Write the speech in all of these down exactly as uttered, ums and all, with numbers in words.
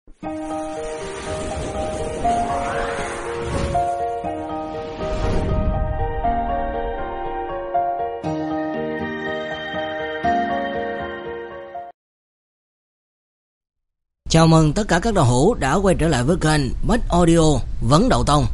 Chào mừng tất cả các đạo hữu đã quay trở lại với kênh Bách Audio Vấn Đậu Tông.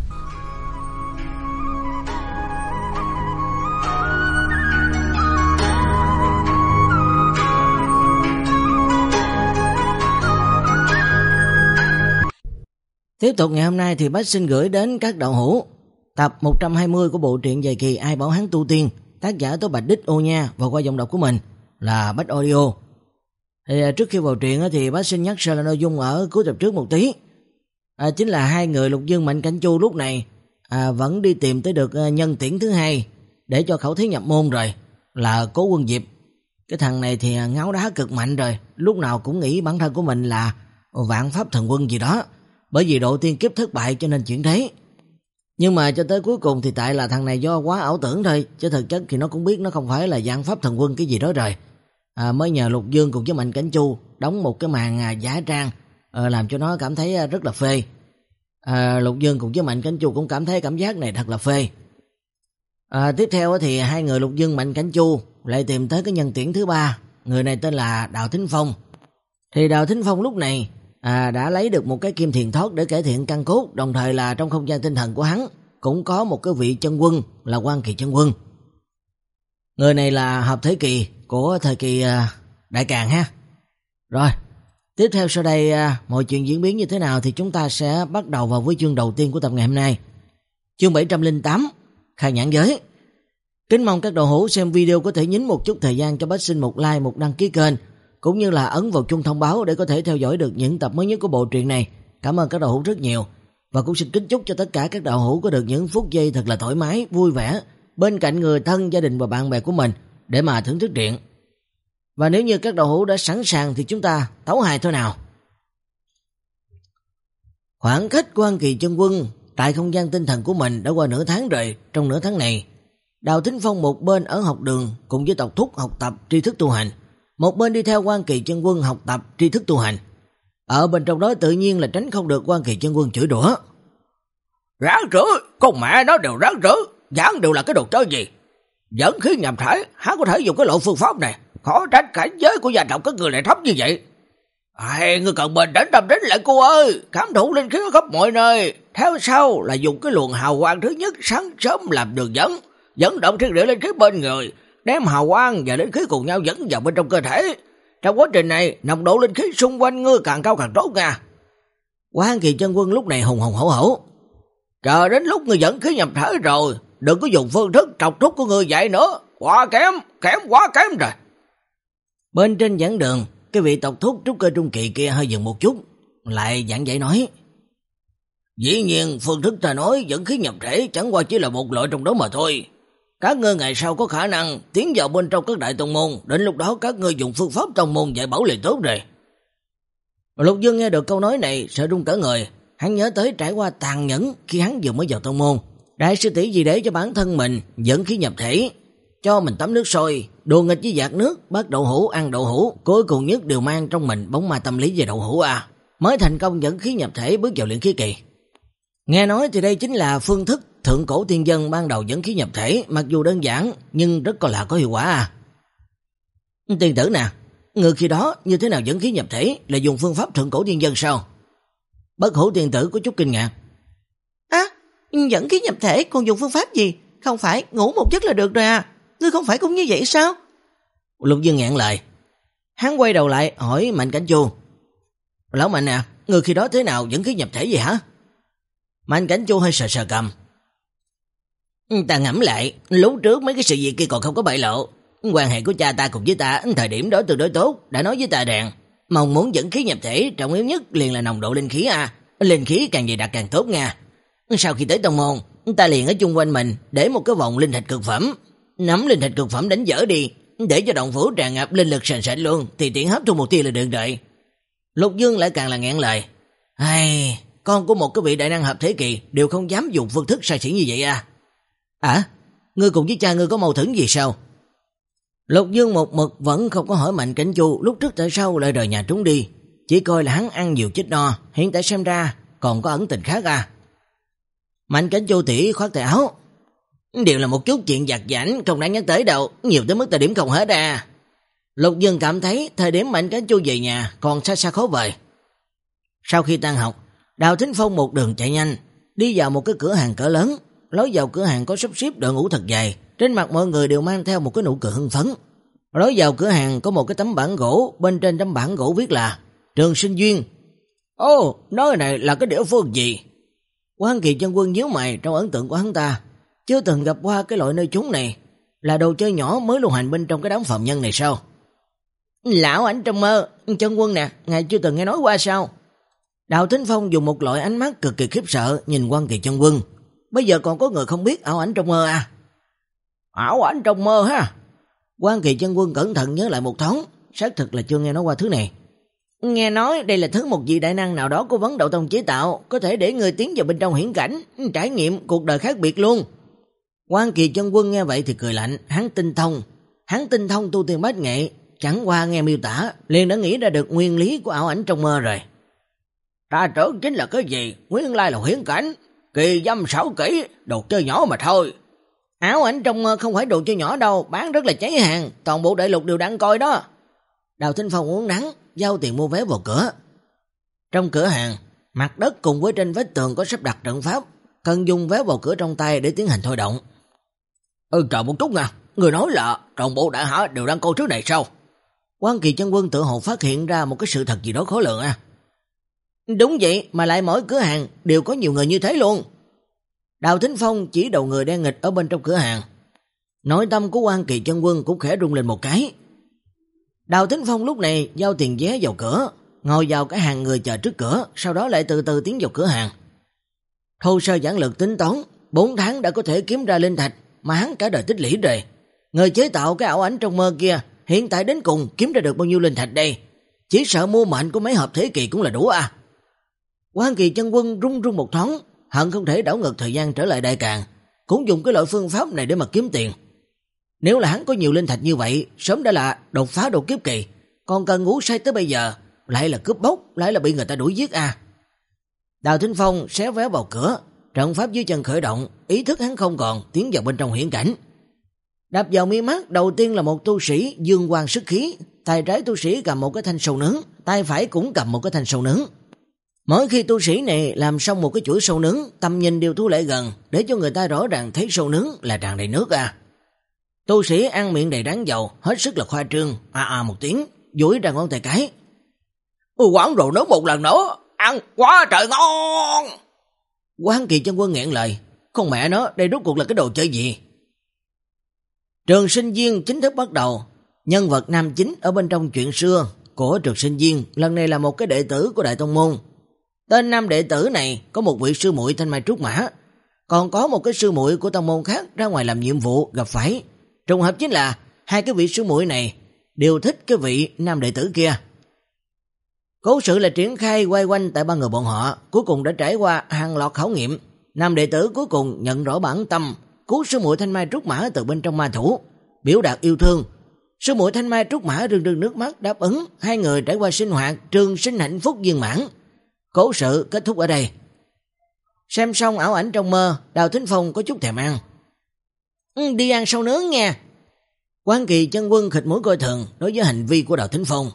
Tiếp tục ngày hôm nay thì Bách xin gửi đến các đạo hữu tập một trăm hai mươi của bộ truyện dài kỳ Ai Bảo Hắn Tu Tiên, tác giả Tố Bạch Đích Ô Nha và qua giọng đọc của mình là Bách Audio. Thì trước khi vào truyện thì bác xin nhắc sơ là nội dung ở cuối tập trước một tí. À, chính là hai người Lục Dương Mạnh Cảnh Chu lúc này à, vẫn đi tìm tới được nhân tiễn thứ hai để cho khẩu thí nhập môn rồi, là Cố Quân Diệp. Cái thằng này thì ngáo đá cực mạnh rồi, lúc nào cũng nghĩ bản thân của mình là vạn pháp thần quân gì đó, bởi vì độ tiên kiếp thất bại cho nên chuyển thế. Nhưng mà cho tới cuối cùng thì tại là thằng này do quá ảo tưởng thôi, chứ thực chất thì nó cũng biết nó không phải là vạn pháp thần quân cái gì đó rồi. À, mới nhờ Lục Dương cùng với Mạnh Cảnh Chu đóng một cái màn à, giả trang à, làm cho nó cảm thấy à, rất là phê. à, Lục Dương cùng với Mạnh Cảnh Chu cũng cảm thấy cảm giác này thật là phê. à, Tiếp theo thì hai người Lục Dương Mạnh Cảnh Chu lại tìm tới cái nhân tiễn thứ ba. Người này tên là Đào Thính Phong. Thì Đào Thính Phong lúc này à, đã lấy được một cái kim thiền thoát để cải thiện căn cốt, đồng thời là trong không gian tinh thần của hắn cũng có một cái vị chân quân là Quan Kỳ Chân Quân. Người này là hợp thế kỳ của thời kỳ uh, Đại Càn ha. Rồi, tiếp theo sau đây uh, mọi chuyện diễn biến như thế nào thì chúng ta sẽ bắt đầu vào với chương đầu tiên của tập ngày hôm nay. Chương bảy trăm lẻ tám, khai nhãn giới. Kính mong các đạo hữu xem video có thể nhín một chút thời gian cho Bách xin một like, một đăng ký kênh, cũng như là ấn vào chuông thông báo để có thể theo dõi được những tập mới nhất của bộ truyện này. Cảm ơn các đạo hữu rất nhiều. Và cũng xin kính chúc cho tất cả các đạo hữu có được những phút giây thật là thoải mái, vui vẻ bên cạnh người thân, gia đình và bạn bè của mình để mà thưởng thức truyện. Và nếu như các đạo hữu đã sẵn sàng thì chúng ta tấu hài thôi nào. Khoảng cách Quan Kỳ Chân Quân tại không gian tinh thần của mình đã qua nửa tháng rồi. Trong nửa tháng này, Đào Thính Phong một bên ở học đường cùng với tộc thúc học tập tri thức tu hành, một bên đi theo Quan Kỳ Chân Quân học tập tri thức tu hành. Ở bên trong đó tự nhiên là tránh không được Quan Kỳ Chân Quân chửi đũa. Ráng rưởi, con mẹ nó đều ráng rưởi, giảng đều là cái đồ chơi gì? Dẫn khí nhập thể, hắn có thể dùng cái lộ phương pháp này, khó trách cảnh giới của gia tộc các người lại thấp như vậy. Ai, ngươi cần bình tĩnh tâm tính lại cô ơi, cảm thụ linh khí khắp mọi nơi. Theo sau là dùng cái luồng hào quang thứ nhất sáng sớm làm đường dẫn, dẫn động thiên địa linh khí bên người, đem hào quang và linh khí cùng nhau dẫn vào bên trong cơ thể. Trong quá trình này, nồng độ linh khí xung quanh ngươi càng cao càng tốt nha. Quan Kỳ Chân Quân lúc này hùng hùng hổ hổ. Chờ đến lúc ngươi dẫn khí nhập thể rồi, đừng có dùng phương thức trọc trúc của ngươi vậy nữa, quá kém, kém quá kém rồi. Bên trên giảng đường, cái vị tộc thúc trúc cơ trung kỳ kia hơi dừng một chút, lại giảng giải nói: Dĩ nhiên phương thức ta nói dẫn khí nhập thể chẳng qua chỉ là một loại trong đó mà thôi. Các ngươi ngày sau có khả năng tiến vào bên trong các đại tông môn, đến lúc đó các ngươi dùng phương pháp tông môn dạy bảo liền tốt rồi. Lục Dương nghe được câu nói này sợ run cả người. Hắn nhớ tới trải qua tàn nhẫn khi hắn vừa mới vào tông môn. Đại sư tỷ vì để cho bản thân mình dẫn khí nhập thể, cho mình tắm nước sôi, đùa nghịch với giạt nước, bắt đậu hũ, ăn đậu hũ, cuối cùng nhất đều mang trong mình bóng ma tâm lý về đậu hũ à, mới thành công dẫn khí nhập thể bước vào luyện khí kỳ. Nghe nói thì đây chính là phương thức thượng cổ tiên dân ban đầu dẫn khí nhập thể, mặc dù đơn giản nhưng rất có là có hiệu quả à. Tiên tử nè, người khi đó như thế nào dẫn khí nhập thể, là dùng phương pháp thượng cổ tiên dân sao? Bất Hủ tiên tử có chút kinh ngạc. À, dẫn khí nhập thể còn dùng phương pháp gì? Không phải ngủ một giấc là được rồi à? Ngươi không phải cũng như vậy sao? Lục Dương ngẹn lời. Hắn quay đầu lại hỏi Mạnh Cảnh Chu: Lão Mạnh à, người khi đó thế nào dẫn khí nhập thể vậy hả? Mạnh Cảnh Chu hơi sờ sờ cầm. Ta ngẫm lại, lúc trước mấy cái sự việc kia còn không có bại lộ. Quan hệ của cha ta cùng với ta thời điểm đó tương đối tốt, đã nói với ta rằng mong muốn dẫn khí nhập thể trọng yếu nhất liền là nồng độ linh khí à. Linh khí càng dày đặc càng tốt nha. Sau khi tới tông môn, ta liền ở chung quanh mình để một cái vòng linh thạch cực phẩm, nắm linh thạch cực phẩm đánh dở đi, để cho động phủ tràn ngập linh lực sền sệt luôn, thì tiện hấp thu một tia là được rồi. Lục Dương lại càng là nghẹn lời. Ai, con của một cái vị đại năng hợp thế kỳ đều không dám dùng phương thức sai sĩ như vậy à? À, ngươi cùng với cha ngươi có mâu thuẫn gì sao? Lục Dương một mực vẫn không có hỏi Mạnh Cảnh Chu lúc trước tại sao lại rời nhà trốn đi. chỉ coi là hắn ăn nhiều chết no, hiện tại xem ra còn có ẩn tình khác à. Mạnh Cảnh Chu tỷ khoát tay áo. Đều là một chút chuyện giặt giảnh, không đáng nhắc tới đâu, nhiều tới mức ta điểm không hết à. Lục Dương cảm thấy thời điểm Mạnh Cảnh Chu về nhà còn xa xa khó vời. Sau khi tan học, Đào Thính Phong một đường chạy nhanh, đi vào một cái cửa hàng cỡ lớn. Lối vào cửa hàng có sắp xếp đội ngũ thật dài, trên mặt mọi người đều mang theo một cái nụ cười hưng phấn. Lối vào cửa hàng có một cái tấm bảng gỗ, bên trên tấm bảng gỗ viết là Trường Sinh Duyên. Ồ, nơi này là cái địa phương gì? Quan Kỳ Chân Quân nhíu mày, trong ấn tượng của hắn ta chưa từng gặp qua cái loại nơi chốn này, là đồ chơi nhỏ mới lưu hành bên trong cái đám phạm nhân này sao? Lão ảnh trong mơ, Chân Quân nè, ngài chưa từng nghe nói qua sao? Đào Thính Phong dùng một loại ánh mắt cực kỳ khiếp sợ nhìn Quan Kỳ Chân Quân. Bây giờ còn có người không biết ảo ảnh trong mơ à? Ảo ảnh trong mơ ha? Quan Kỳ Chân Quân cẩn thận nhớ lại một thoáng, xác thực là chưa nghe nói qua thứ này. Nghe nói đây là thứ một vị đại năng nào đó của Vấn Đạo Tông chế tạo, có thể để người tiến vào bên trong hiển cảnh, trải nghiệm cuộc đời khác biệt luôn. Quan Kỳ Chân Quân nghe vậy thì cười lạnh, hắn tinh thông, hắn tinh thông tu tiên bát nghệ, chẳng qua nghe miêu tả liền đã nghĩ ra được nguyên lý của ảo ảnh trong mơ rồi. Ta tưởng chính là cái gì, nguyên lai là hiển cảnh, kỳ dâm xảo kỹ, đồ chơi nhỏ mà thôi. Ảo ảnh trong mơ không phải đồ chơi nhỏ đâu, bán rất là cháy hàng, toàn bộ đại lục đều đang coi đó. Đào Thính Phong uống nắng, giao tiền mua vé vào cửa. Trong cửa hàng, mặt đất cùng với trên vách tường có sắp đặt trận pháp, cần dùng vé vào cửa trong tay để tiến hành thôi động. Ừ, chờ một chút nha, người nói là toàn bộ đại hạ đều đang coi thứ này sao? Quan Kỳ Chân Quân tự hồ phát hiện ra một cái sự thật gì đó khó lường à. Đúng vậy, mà lại mỗi cửa hàng đều có nhiều người như thế luôn. Đào Thính Phong chỉ đầu người đen nghịch ở bên trong cửa hàng. Nội tâm của Quan Kỳ Chân Quân cũng khẽ rung lên một cái. Đào Thính Phong lúc này giao tiền vé vào cửa, ngồi vào cái hàng người chờ trước cửa, sau đó lại từ từ tiến vào cửa hàng. Thô sơ giản lược tính toán, bốn tháng đã có thể kiếm ra linh thạch mà hắn cả đời tích lũy rồi. Người chế tạo cái ảo ảnh trong mơ kia hiện tại đến cùng kiếm ra được bao nhiêu linh thạch đây? Chỉ sợ mua mệnh của mấy hợp thế kỷ cũng là đủ à. Quan Kỳ Chân Quân run run một thoáng, hận không thể đảo ngược thời gian trở lại Đại Càn, cũng dùng cái loại phương pháp này để mà kiếm tiền. Nếu là hắn có nhiều linh thạch như vậy, sớm đã là đột phá độ kiếp kỳ, còn cần ngủ say tới bây giờ, lại là cướp bóc, lại là bị người ta đuổi giết à. Đào Thính Phong xé vé vào cửa, trận pháp dưới chân khởi động, ý thức hắn không còn, tiến vào bên trong hiển cảnh. Đập vào mi mắt đầu tiên là một tu sĩ dương quang sức khí, tay trái tu sĩ cầm một cái thanh sâu nướng, tay phải cũng cầm một cái thanh sâu nướng. Mỗi khi tu sĩ này làm xong một cái chuỗi sâu nướng, tầm nhìn đều thu lại gần, để cho người ta rõ ràng thấy sâu nướng là tràn đầy nước à. Tu sĩ ăn miệng đầy ráng dầu, hết sức là khoa trương, à à một tiếng, duỗi ra ngón tay cái. Quán đồ nướng một lần nữa, ăn quá trời ngon. Quan Kỳ Chân Quân nghẹn lời, con mẹ nó, đây rốt cuộc là cái đồ chơi gì? Trường Sinh Duyên chính thức bắt đầu. Nhân vật nam chính ở bên trong chuyện xưa của Trường Sinh Duyên lần này là một cái đệ tử của Đại Tông Môn. Tên nam đệ tử này có một vị sư muội Thanh Mai Trúc Mã, còn có một cái sư muội của tông môn khác ra ngoài làm nhiệm vụ gặp phải. Trùng hợp chính là hai cái vị sư muội này đều thích cái vị nam đệ tử kia. Cố sự là triển khai quay quanh tại ba người bọn họ, cuối cùng đã trải qua hàng loạt khảo nghiệm. Nam đệ tử cuối cùng nhận rõ bản tâm, cứu sư muội Thanh Mai Trúc Mã từ bên trong ma thủ, biểu đạt yêu thương. Sư muội Thanh Mai Trúc Mã rưng rưng nước mắt đáp ứng, hai người trải qua sinh hoạt trường sinh hạnh phúc viên mãn. Cố sự kết thúc ở đây. Xem xong ảo ảnh trong mơ, Đào Thính Phong có chút thèm ăn. Ừ, đi ăn sâu nướng nha. Quan Kỳ Chân Quân khịt mũi coi thường đối với hành vi của Đào Thính Phong.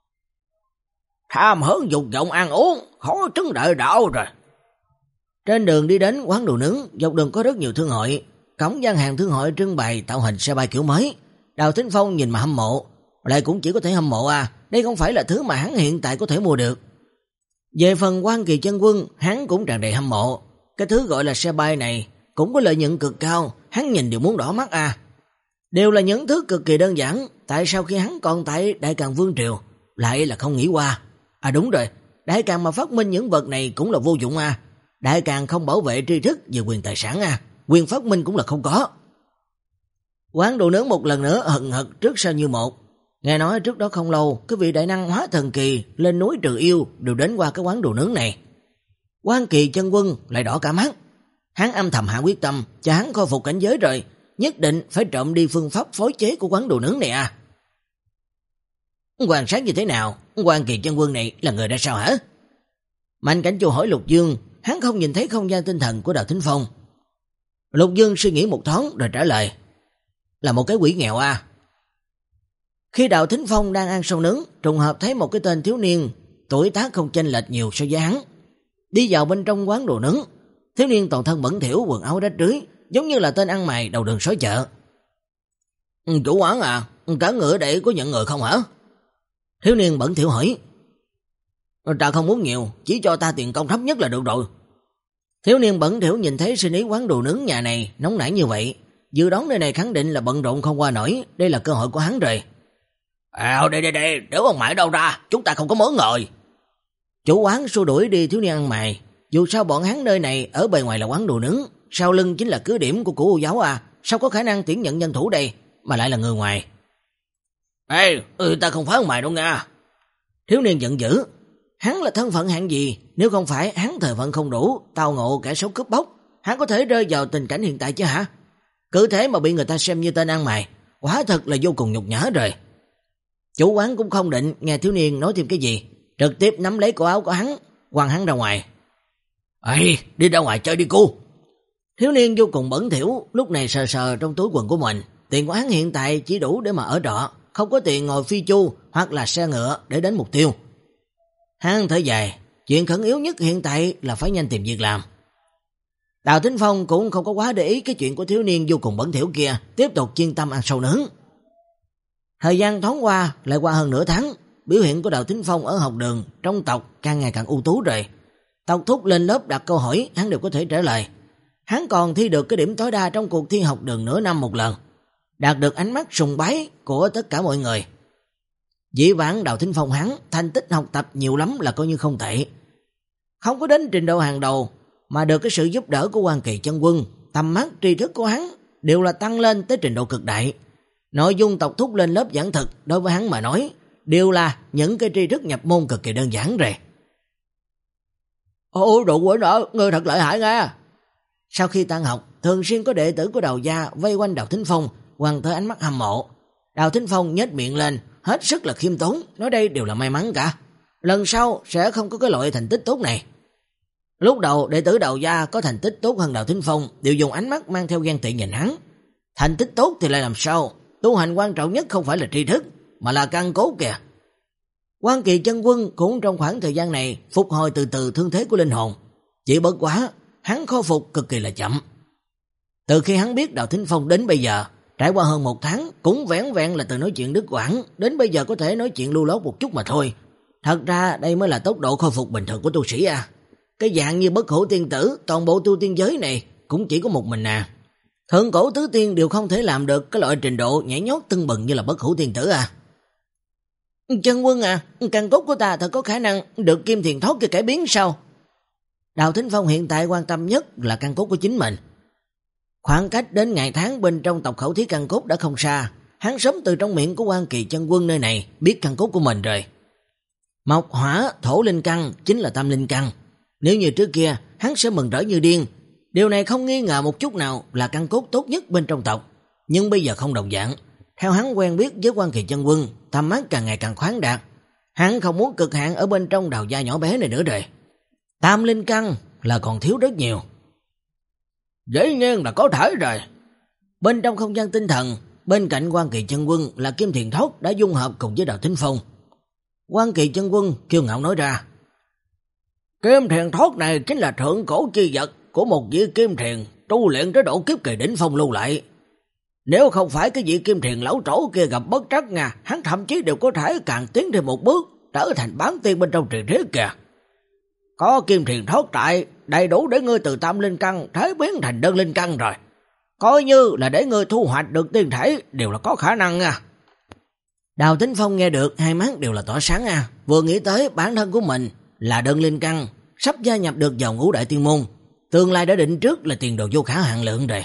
Tham hứng dục vọng ăn uống, khó trứng đợi đạo rồi. Trên đường đi đến quán đồ nướng, dọc đường có rất nhiều thương hội, cổng gian hàng thương hội trưng bày tạo hình xe bay kiểu mới. Đào Thính Phong nhìn mà hâm mộ, lại cũng chỉ có thể hâm mộ à, đây không phải là thứ mà hắn hiện tại có thể mua được. Về phần Quan Kỳ Chân Quân, hắn cũng tràn đầy hâm mộ, cái thứ gọi là xe bay này cũng có lợi nhuận cực cao, hắn nhìn đều muốn đỏ mắt à. Đều là những thứ cực kỳ đơn giản, tại sao khi hắn còn tại Đại Càn Vương Triều lại là không nghĩ qua. À đúng rồi, Đại Càn mà phát minh những vật này cũng là vô dụng à. Đại Càn không bảo vệ tri thức về quyền tài sản à, quyền phát minh cũng là không có. Quán đồ nướng một lần nữa hận hận trước sau như một. Nghe nói trước đó không lâu, cái vị đại năng hóa thần kỳ lên núi trừ yêu đều đến qua cái quán đồ nướng này. Quan Kỳ Chân Quân lại đỏ cả mắt. Hắn âm thầm hạ quyết tâm, cho hắn khôi phục cảnh giới rồi, nhất định phải trộm đi phương pháp phối chế của quán đồ nướng này à. Quan sát như thế nào? Quan Kỳ Chân Quân này là người ra sao hả? Mạnh Cảnh Chu hỏi Lục Dương, hắn không nhìn thấy không gian tinh thần của Đào Thính Phong. Lục Dương suy nghĩ một thoáng rồi trả lời, là một cái quỷ nghèo à. Khi Đào Thính Phong đang ăn sâu nướng, trùng hợp thấy một cái tên thiếu niên, tuổi tác không chênh lệch nhiều so với hắn. Đi vào bên trong quán đồ nướng, thiếu niên toàn thân bẩn thỉu, quần áo rách rưới, giống như là tên ăn mày đầu đường xó chợ. Chủ quán à, cả người ở đây có nhận người không hả? Thiếu niên bẩn thỉu hỏi. Ta không muốn nhiều, chỉ cho ta tiền công thấp nhất là được rồi. Thiếu niên bẩn thỉu nhìn thấy sinh ý quán đồ nướng nhà này nóng nảy như vậy, dự đoán nơi này khẳng định là bận rộn không qua nổi, đây là cơ hội của hắn rồi. À, đây đây đây, nếu ông mãi đâu ra, chúng ta không có mớ ngồi. Chủ quán xua đuổi đi thiếu niên ăn mày, dù sao bọn hắn nơi này ở bề ngoài là quán đồ nướng, sau lưng chính là cứ điểm của Cửu U giáo à, sao có khả năng tuyển nhận nhân thủ đây, mà lại là người ngoài. Ê, ừ, ta không phải ông mày đâu nha. Thiếu niên giận dữ, hắn là thân phận hạng gì, nếu không phải hắn thời phận không đủ, tao ngộ kẻ xấu cướp bóc, hắn có thể rơi vào tình cảnh hiện tại chứ hả? Cứ thế mà bị người ta xem như tên ăn mày, quả thật là vô cùng nhục nhã rồi. Chủ quán cũng không định nghe thiếu niên nói thêm cái gì, trực tiếp nắm lấy cổ áo của hắn, quăng hắn ra ngoài. Ê, đi ra ngoài chơi đi cô. Thiếu niên vô cùng bẩn thỉu, lúc này sờ sờ trong túi quần của mình, tiền của hắn hiện tại chỉ đủ để mà ở trọ, không có tiền ngồi phi chu hoặc là xe ngựa để đến mục tiêu. Hắn thở dài, chuyện khẩn yếu nhất hiện tại là phải nhanh tìm việc làm. Đào Thính Phong cũng không có quá để ý cái chuyện của thiếu niên vô cùng bẩn thỉu kia, tiếp tục chuyên tâm ăn sâu nướng. Thời gian thoáng qua, lại qua hơn nửa tháng, biểu hiện của Đào Thính Phong ở học đường trong tộc càng ngày càng ưu tú rồi. Tộc thúc lên lớp đặt câu hỏi, hắn đều có thể trả lời. Hắn còn thi được cái điểm tối đa trong cuộc thi học đường nửa năm một lần, đạt được ánh mắt sùng bái của tất cả mọi người. Dĩ vãng Đào Thính Phong hắn thành tích học tập nhiều lắm là coi như không tệ, không có đến trình độ hàng đầu, mà được cái sự giúp đỡ của Quan Kỳ Chân Quân, tầm mắt tri thức của hắn đều là tăng lên tới trình độ cực đại. Nội dung tộc thúc lên lớp giảng thực đối với hắn mà nói đều là những cái tri thức nhập môn cực kỳ đơn giản rồi. Ồ, đồ quỷ nợ, ngươi thật lợi hại nha. Sau khi tan học, thường xuyên có đệ tử của Đào gia vây quanh Đào Thính Phong, quăng tới ánh mắt hâm mộ. Đào Thính Phong nhếch miệng lên, hết sức là khiêm tốn, nói đây đều là may mắn cả, lần sau sẽ không có cái loại thành tích tốt này. Lúc đầu đệ tử Đào gia có thành tích tốt hơn Đào Thính Phong đều dùng ánh mắt mang theo ghen tị nhìn hắn. Thành tích tốt thì lại làm sao? Tu hành quan trọng nhất không phải là tri thức, mà là căn cốt kìa. Quan Kỳ Chân Quân cũng trong khoảng thời gian này phục hồi từ từ thương thế của linh hồn, chỉ bất quá hắn khôi phục cực kỳ là chậm. Từ khi hắn biết Đào Thính Phong đến bây giờ, trải qua hơn một tháng, cũng vẻn vẹn là từ nói chuyện đứt quãng đến bây giờ có thể nói chuyện lưu lót một chút mà thôi. Thật ra đây mới là tốc độ khôi phục bình thường của tu sĩ à. Cái dạng như Bất Hủ Tiên Tử, toàn bộ tu tiên giới này cũng chỉ có một mình à. Thượng cổ tứ tiên đều không thể làm được cái loại trình độ nhảy nhót tưng bừng như là Bất Hủ Tiên Tử à. Chân Quân à, căn cốt của ta thật có khả năng được Kim Thiền Thoát kia cải biến sao? Đào Thính Phong hiện tại quan tâm nhất là căn cốt của chính mình. Khoảng cách đến ngày tháng bên trong tộc khẩu thí căn cốt đã không xa, hắn sớm từ trong miệng của Quan Kỳ Chân Quân nơi này biết căn cốt của mình rồi. Mộc hỏa thổ linh căn chính là tam linh căn. Nếu như trước kia hắn sẽ mừng rỡ như điên, điều này không nghi ngờ một chút nào là căn cốt tốt nhất bên trong tộc. Nhưng bây giờ không đồng dạng, theo hắn quen biết với Quan Kỳ Chân Quân, tầm mắt càng ngày càng khoáng đạt, hắn không muốn cực hạn ở bên trong Đào gia nhỏ bé này nữa rồi. Tam linh căn là còn thiếu rất nhiều. Dĩ nhiên là có thể rồi. Bên trong không gian tinh thần, bên cạnh Quan Kỳ Chân Quân là Kim Thiền Thoát đã dung hợp cùng với Đào Thính Phong. Quan Kỳ Chân Quân kiêu ngạo nói ra, Kim Thiền Thoát này chính là thượng cổ chi vật của một vị Kim Thiền tu luyện tới độ kiếp kỳ đỉnh phong lưu lại. Nếu không phải cái vị Kim Thiền lão tổ kia gặp bất trắc nha, hắn thậm chí đều có thể càng tiến thêm một bước, trở thành bán tiên bên trong truyền thuyết kìa. Có Kim Thiền Thoát tại, đầy đủ để ngươi từ tam linh căn thế biến thành đơn linh căn rồi. Coi như là để ngươi thu hoạch được tiên thể đều là có khả năng nha. Đào Thính Phong nghe được hai mắt đều là tỏa sáng à, vừa nghĩ tới bản thân của mình là đơn linh căn, sắp gia nhập được vào ngũ đại tiên môn, tương lai đã định trước là tiền đồ vô khả hạn lượng rồi.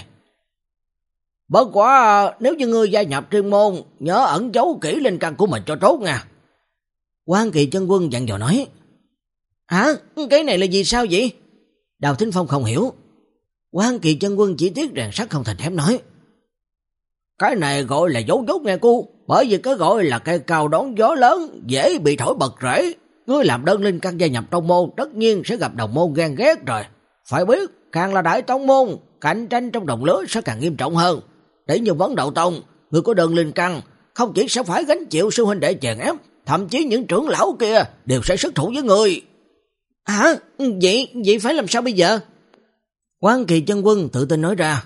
Bất quá nếu như ngươi gia nhập tiên môn, nhớ ẩn giấu kỹ linh căn của mình cho tốt nha. Quan Kỳ Chân Quân dặn dò nói. Hả? Cái này là gì sao vậy? Đào Thính Phong không hiểu. Quan Kỳ Chân Quân chỉ tiếc rèn sắt không thành thép nói. Cái này gọi là dấu dốt nghe cô. bởi vì cái gọi là cây cao đón gió lớn, dễ bị thổi bật rễ. Ngươi làm đơn linh căn gia nhập tông môn, tất nhiên sẽ gặp đồng môn ghen ghét rồi. Phải biết, càng là đại tông môn, cạnh tranh trong đồng lứa sẽ càng nghiêm trọng hơn. Để như vấn đạo tông, người có đơn linh căn, không chỉ sẽ phải gánh chịu sư huynh đệ chèn ép, thậm chí những trưởng lão kia đều sẽ xuất thủ với người. Hả? Vậy, vậy phải làm sao bây giờ? Quan Kỳ Chân Quân tự tin nói ra.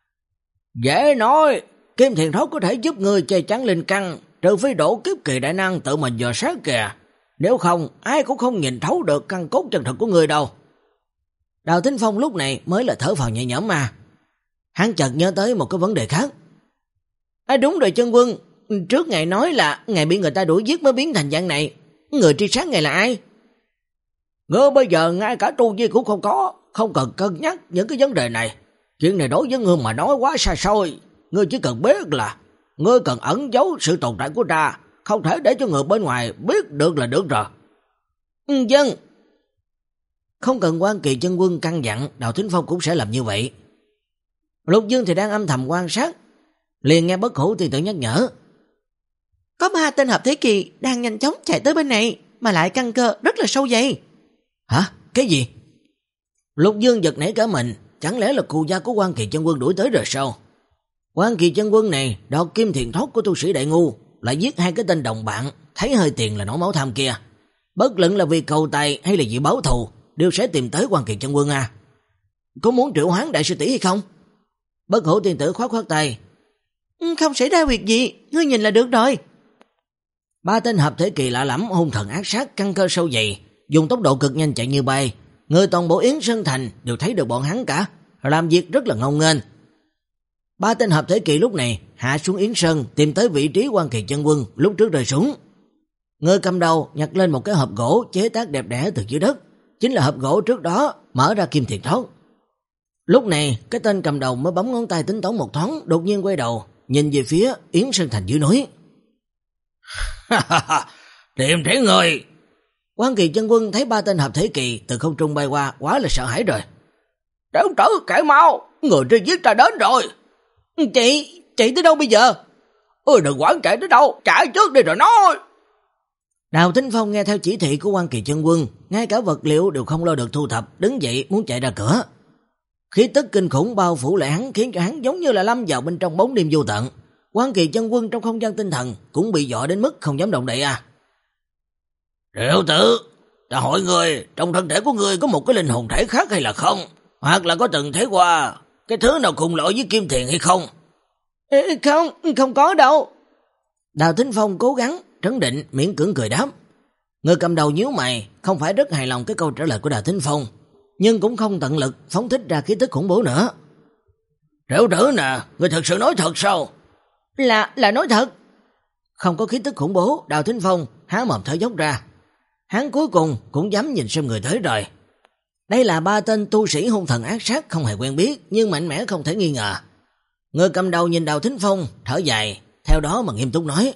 Dễ nói, Kim Thiền Thốt có thể giúp người che chắn linh căn, trừ phi độ kiếp kỳ đại năng tự mình dò sát kìa. Nếu không, ai cũng không nhìn thấu được căn cốt chân thực của người đâu. Đào Thính Phong lúc này mới là thở phào nhẹ nhõm mà. Hắn chợt nhớ tới một cái vấn đề khác. À đúng rồi Chân Quân, trước ngài nói là ngài bị người ta đuổi giết mới biến thành dạng này. Người truy sát ngài là ai? Ngươi bây giờ ngay cả tu vi cũng không có, không cần cân nhắc những cái vấn đề này. Chuyện này đối với ngươi mà nói quá xa xôi. Ngươi chỉ cần biết là ngươi cần ẩn giấu sự tồn tại của ta, không thể để cho người bên ngoài biết được là được rồi. Ừ, dân. Không cần Quan Kỳ Chân Quân căn dặn, Đào Thính Phong cũng sẽ làm như vậy. Lục Dương thì đang âm thầm quan sát, liền nghe Bất Hủ Tiên Tử nhắc nhở. Có ba tên hợp thế kỳ đang nhanh chóng chạy tới bên này, mà lại căn cơ rất là sâu dày. Hả? Cái gì? Lục Dương giật nảy cả mình, chẳng lẽ là cụ gia của Quan Kỳ Chân Quân đuổi tới rồi sao? Quan Kỳ Chân Quân này đoạt Kim Thiền Thốt của tu sĩ Đại Ngu, lại giết hai cái tên đồng bạn, thấy hơi tiền là nổ máu tham kia. Bất luận là vì cầu tài hay là vì báo thù, đều sẽ tìm tới Quan Kỳ Chân Quân à. Có muốn triệu hoán đại sư tỷ hay không? Bất Hủ Tiên Tử khoát khoát tay. Không xảy ra việc gì, ngươi nhìn là được rồi. Ba tên hợp thể kỳ lạ lẫm, hung thần ác sát, căn cơ sâu dày, dùng tốc độ cực nhanh chạy như bay. Người toàn bộ Yến Sơn Thành đều thấy được bọn hắn cả, làm việc rất là ngông nghênh. Ba tên hợp thể kỳ lúc này hạ xuống Yến Sơn, tìm tới vị trí Quan Kỳ Chân Quân lúc trước rơi xuống. Người cầm đầu nhặt lên một cái hộp gỗ chế tác đẹp đẽ từ dưới đất, chính là hộp gỗ trước đó mở ra Kim Thiền Thốt. Lúc này, cái tên cầm đầu mới bấm ngón tay tính toán một thoáng, đột nhiên quay đầu, nhìn về phía Yến Sơn Thành dưới núi. Tìm thấy người. Quan Kỳ Chân Quân thấy ba tên hợp thể kỳ từ không trung bay qua, quá là sợ hãi rồi. Tiểu tử, chạy mau, người truy giết ta đến rồi. Chị, chạy tới đâu bây giờ? Ừ, đừng quản chạy tới đâu, chạy trước đi rồi nói. Đào Thính Phong nghe theo chỉ thị của Quan Kỳ Chân Quân, ngay cả vật liệu đều không lo được thu thập, đứng dậy muốn chạy ra cửa. Khí tức kinh khủng bao phủ lại hắn, khiến cho hắn giống như là lâm vào bên trong bóng đêm vô tận. Quan Kỳ Chân Quân trong không gian tinh thần cũng bị dọa đến mức không dám động đậy à. Tiểu tử, ta hỏi người, trong thân thể của người có một cái linh hồn thể khác hay là không? Hoặc là có từng thấy qua cái thứ nào cùng loại với Kim Thiền hay không? Ê, không, không có đâu. Đào Thính Phong cố gắng trấn định, miễn cưỡng cười đáp. Người cầm đầu nhíu mày, không phải rất hài lòng cái câu trả lời của Đào Thính Phong, nhưng cũng không tận lực phóng thích ra khí tức khủng bố nữa. Tiểu tử nè, người thật sự nói thật sao? Là, là nói thật. Không có khí tức khủng bố, Đào Thính Phong há mồm thở dốc ra. Hắn cuối cùng cũng dám nhìn xem người tới rồi. Đây là ba tên tu sĩ hung thần ác sát không hề quen biết, nhưng mạnh mẽ không thể nghi ngờ. Người cầm đầu nhìn Đào Thính Phong, thở dài, theo đó mà nghiêm túc nói.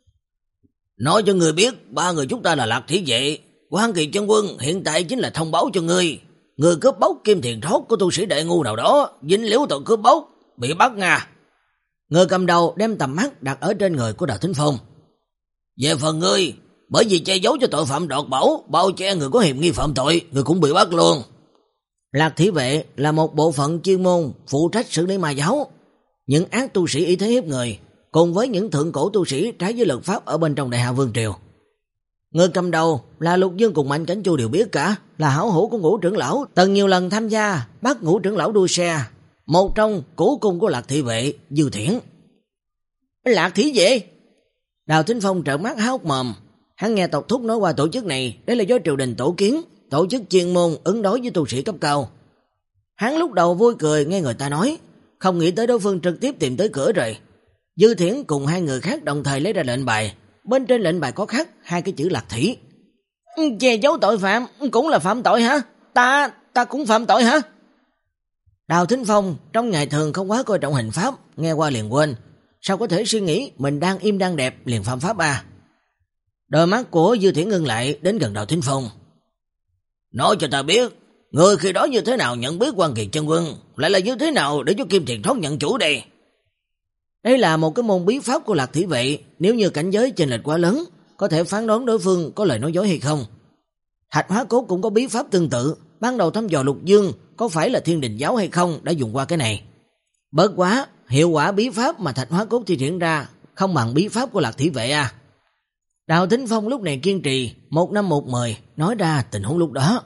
Nói cho người biết, ba người chúng ta là Lạc Thị Vệ. Quan Kỳ Chân Quân hiện tại chính là thông báo cho ngươi. Người cướp bóc Kim Thiền Thốt của tu sĩ Đại Ngu nào đó, dính líu tội cướp bóc, bị bắt nha. Người cầm đầu đem tầm mắt đặt ở trên người của Đào Thính Phong. Về phần ngươi, bởi vì che giấu cho tội phạm đoạt bảo, bao che người có hiểm nghi phạm tội, người cũng bị bắt luôn. Lạc Thị Vệ là một bộ phận chuyên môn phụ trách xử lý ma giáo. Những ác tu sĩ ý thế hiếp người, cùng với những thượng cổ tu sĩ trái với luật pháp ở bên trong Đại Hạ Vương Triều. Người cầm đầu là Lục Dương cùng Mạnh Cảnh Chu đều biết cả, là hảo hữu của Ngũ trưởng lão, từng nhiều lần tham gia bắt Ngũ trưởng lão đua xe, một trong cổ cung của Lạc Thị Vệ, Dư Thiển. Lạc Thị Vệ? Đào Thính Phong trợn mắt há hốc mồm, hắn nghe tộc thúc nói qua tổ chức này, đây là do triều đình tổ kiến, tổ chức chuyên môn ứng đối với tu sĩ cấp cao. Hắn lúc đầu vui cười nghe người ta nói, không nghĩ tới đối phương trực tiếp tìm tới cửa rồi. Dư Thiển cùng hai người khác đồng thời lấy ra lệnh bài, bên trên lệnh bài có khắc hai cái chữ Lạc Thị. Che giấu tội phạm cũng là phạm tội hả? Ta, ta cũng phạm tội hả? Đào Thính Phong trong ngày thường không quá coi trọng hình pháp, nghe qua liền quên, sao có thể suy nghĩ mình đang im đang đẹp liền phạm pháp à? Đôi mắt của Dư Thiển ngưng lại đến gần Đào Thính Phong. Nói cho ta biết, người khi đó như thế nào nhận biết Quan Kỳ Chân Quân, lại là như thế nào để cho Kim Thiền Thốt nhận chủ đây? Đây là một cái môn bí pháp của Lạc Thị Vệ, nếu như cảnh giới chênh lệch quá lớn, có thể phán đoán đối phương có lời nói dối hay không. Thạch Hóa Cốt cũng có bí pháp tương tự, ban đầu thăm dò Lục Dương có phải là Thiên Đình giáo hay không đã dùng qua cái này. Bớt quá, hiệu quả bí pháp mà Thạch Hóa Cốt thi triển ra không bằng bí pháp của Lạc Thị Vệ à. Đào Thính Phong lúc này kiên trì, một năm một mười, nói ra tình huống lúc đó.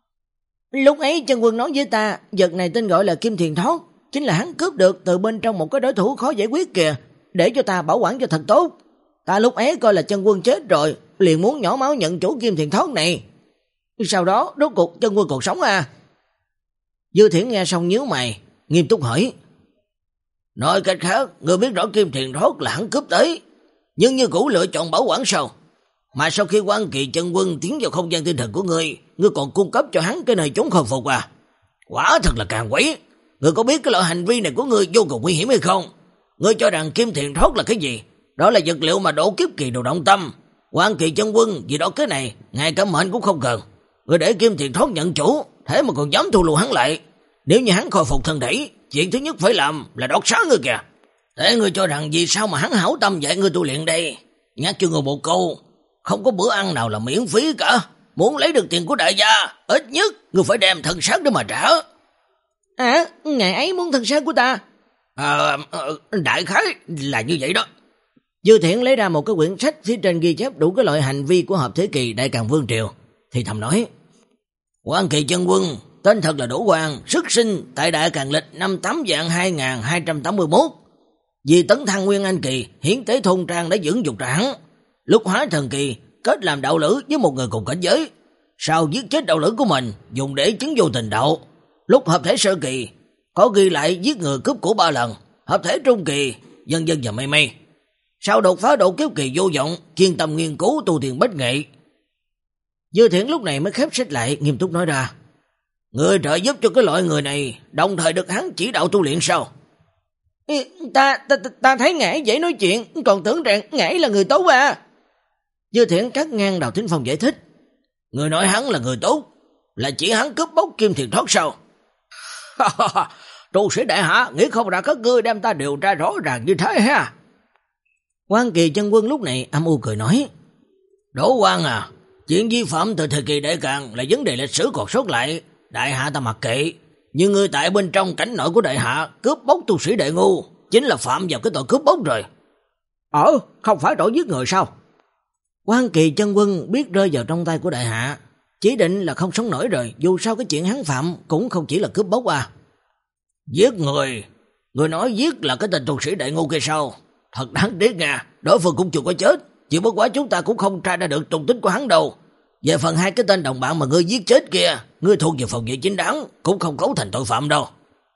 Lúc ấy Chân Quân nói với ta, vật này tên gọi là Kim Thiền Thoát, chính là hắn cướp được từ bên trong một cái đối thủ khó giải quyết kìa, để cho ta bảo quản cho thật tốt. Ta lúc ấy coi là Chân Quân chết rồi, liền muốn nhỏ máu nhận chủ Kim Thiền Thoát này. Sau đó rốt cuộc Chân Quân còn sống à? Dư Thiển nghe xong nhíu mày, nghiêm túc hỏi. Nói cách khác, ngươi biết rõ Kim Thiền Thoát là hắn cướp tới, nhưng như cũ lựa chọn bảo quản sao? Mà sau khi Quan Kỳ Chân Quân tiến vào không gian tinh thần của ngươi, ngươi còn cung cấp cho hắn cái nơi trốn khôi phục à? Quả thật là càng quỷ. Ngươi có biết cái loại hành vi này của ngươi vô cùng nguy hiểm hay không? Ngươi cho rằng Kim Thiền Thoát là cái gì? Đó là vật liệu mà Đỗ Kiếp Kỳ đồ động tâm. Quan Kỳ Chân Quân vì đó cái này, ngay cả mệnh cũng không cần. Ngươi để Kim Thiền Thoát nhận chủ, thế mà còn dám thu lùi hắn lại. Nếu như hắn khôi phục thân thể, chuyện thứ nhất phải làm là đốt sáng ngươi kìa. Thế ngươi cho rằng vì sao mà hắn hảo tâm dạy ngươi tu luyện đây? Nhắc cho ngươi một câu, không có bữa ăn nào là miễn phí cả. Muốn lấy được tiền của đại gia, ít nhất ngươi phải đem thân xác để mà trả. À, ngày ấy muốn thân xác của ta? À, đại khái là như vậy đó. Dư Thiển lấy ra một cái quyển sách, phía trên ghi chép đủ cái loại hành vi của hợp thế kỳ Đại Càn Vương Triều, thì thầm nói. Quan Kỳ Chân Quân, tên thật là Đỗ Quang, xuất sinh tại Đại Càn Lịch năm tám vạn hai nghìn hai trăm tám mươi mốt. Vì tấn thăng Nguyên Anh Kỳ, hiến tế thôn trang đã dưỡng dục ra hắn. Lúc hóa thần kỳ, kết làm đạo lữ với một người cùng cảnh giới. Sau giết chết đạo lữ của mình, dùng để chứng vô tình đạo. Lúc hợp thể sơ kỳ, có ghi lại giết người cướp của ba lần. Hợp thể trung kỳ, dần dần và mây mây. Sau đột phá độ kiếp kỳ vô vọng, chuyên tâm nghiên cứu tu thiền bách nghệ. Dư Thiển lúc này mới khép sách lại, nghiêm túc nói ra. Người trợ giúp cho cái loại người này, đồng thời được hắn chỉ đạo tu luyện sao? Ta, ta, ta thấy ngải dễ nói chuyện, còn tưởng rằng ngải là người tốt à. Dư Thiển cắt ngang Đào Thính Phong giải thích. Người nói hắn là người tốt, là chỉ hắn cướp bóc Kim Thiền Thoát sao? Tu sĩ đại hạ, nghĩ không ra các ngươi đem ta điều tra rõ ràng như thế ha. Quan Kỳ Chân Quân lúc này âm u cười nói. Đỗ Quang à, chuyện vi phạm từ thời kỳ Đại Càn là vấn đề lịch sử còn sót lại, đại hạ ta mặc kệ. Nhưng ngươi tại bên trong cảnh nội của đại hạ cướp bóc tu sĩ Đại Ngu, chính là phạm vào cái tội cướp bóc rồi. Ờ, không phải tội giết người sao? Quan Kỳ Chân Quân biết rơi vào trong tay của đại hạ, chỉ định là không sống nổi rồi, dù sao cái chuyện hắn phạm cũng không chỉ là cướp bóc à. Giết người? Người nói giết là cái tên tu sĩ Đại Ngu kia sao? Thật đáng tiếc nha, đối phương cũng chưa có chết, chỉ bất quá chúng ta cũng không tra ra được tung tích của hắn đâu. Về phần hai cái tên đồng bạn mà ngươi giết chết kia, ngươi thuộc về phòng vệ chính đáng, cũng không cấu thành tội phạm đâu.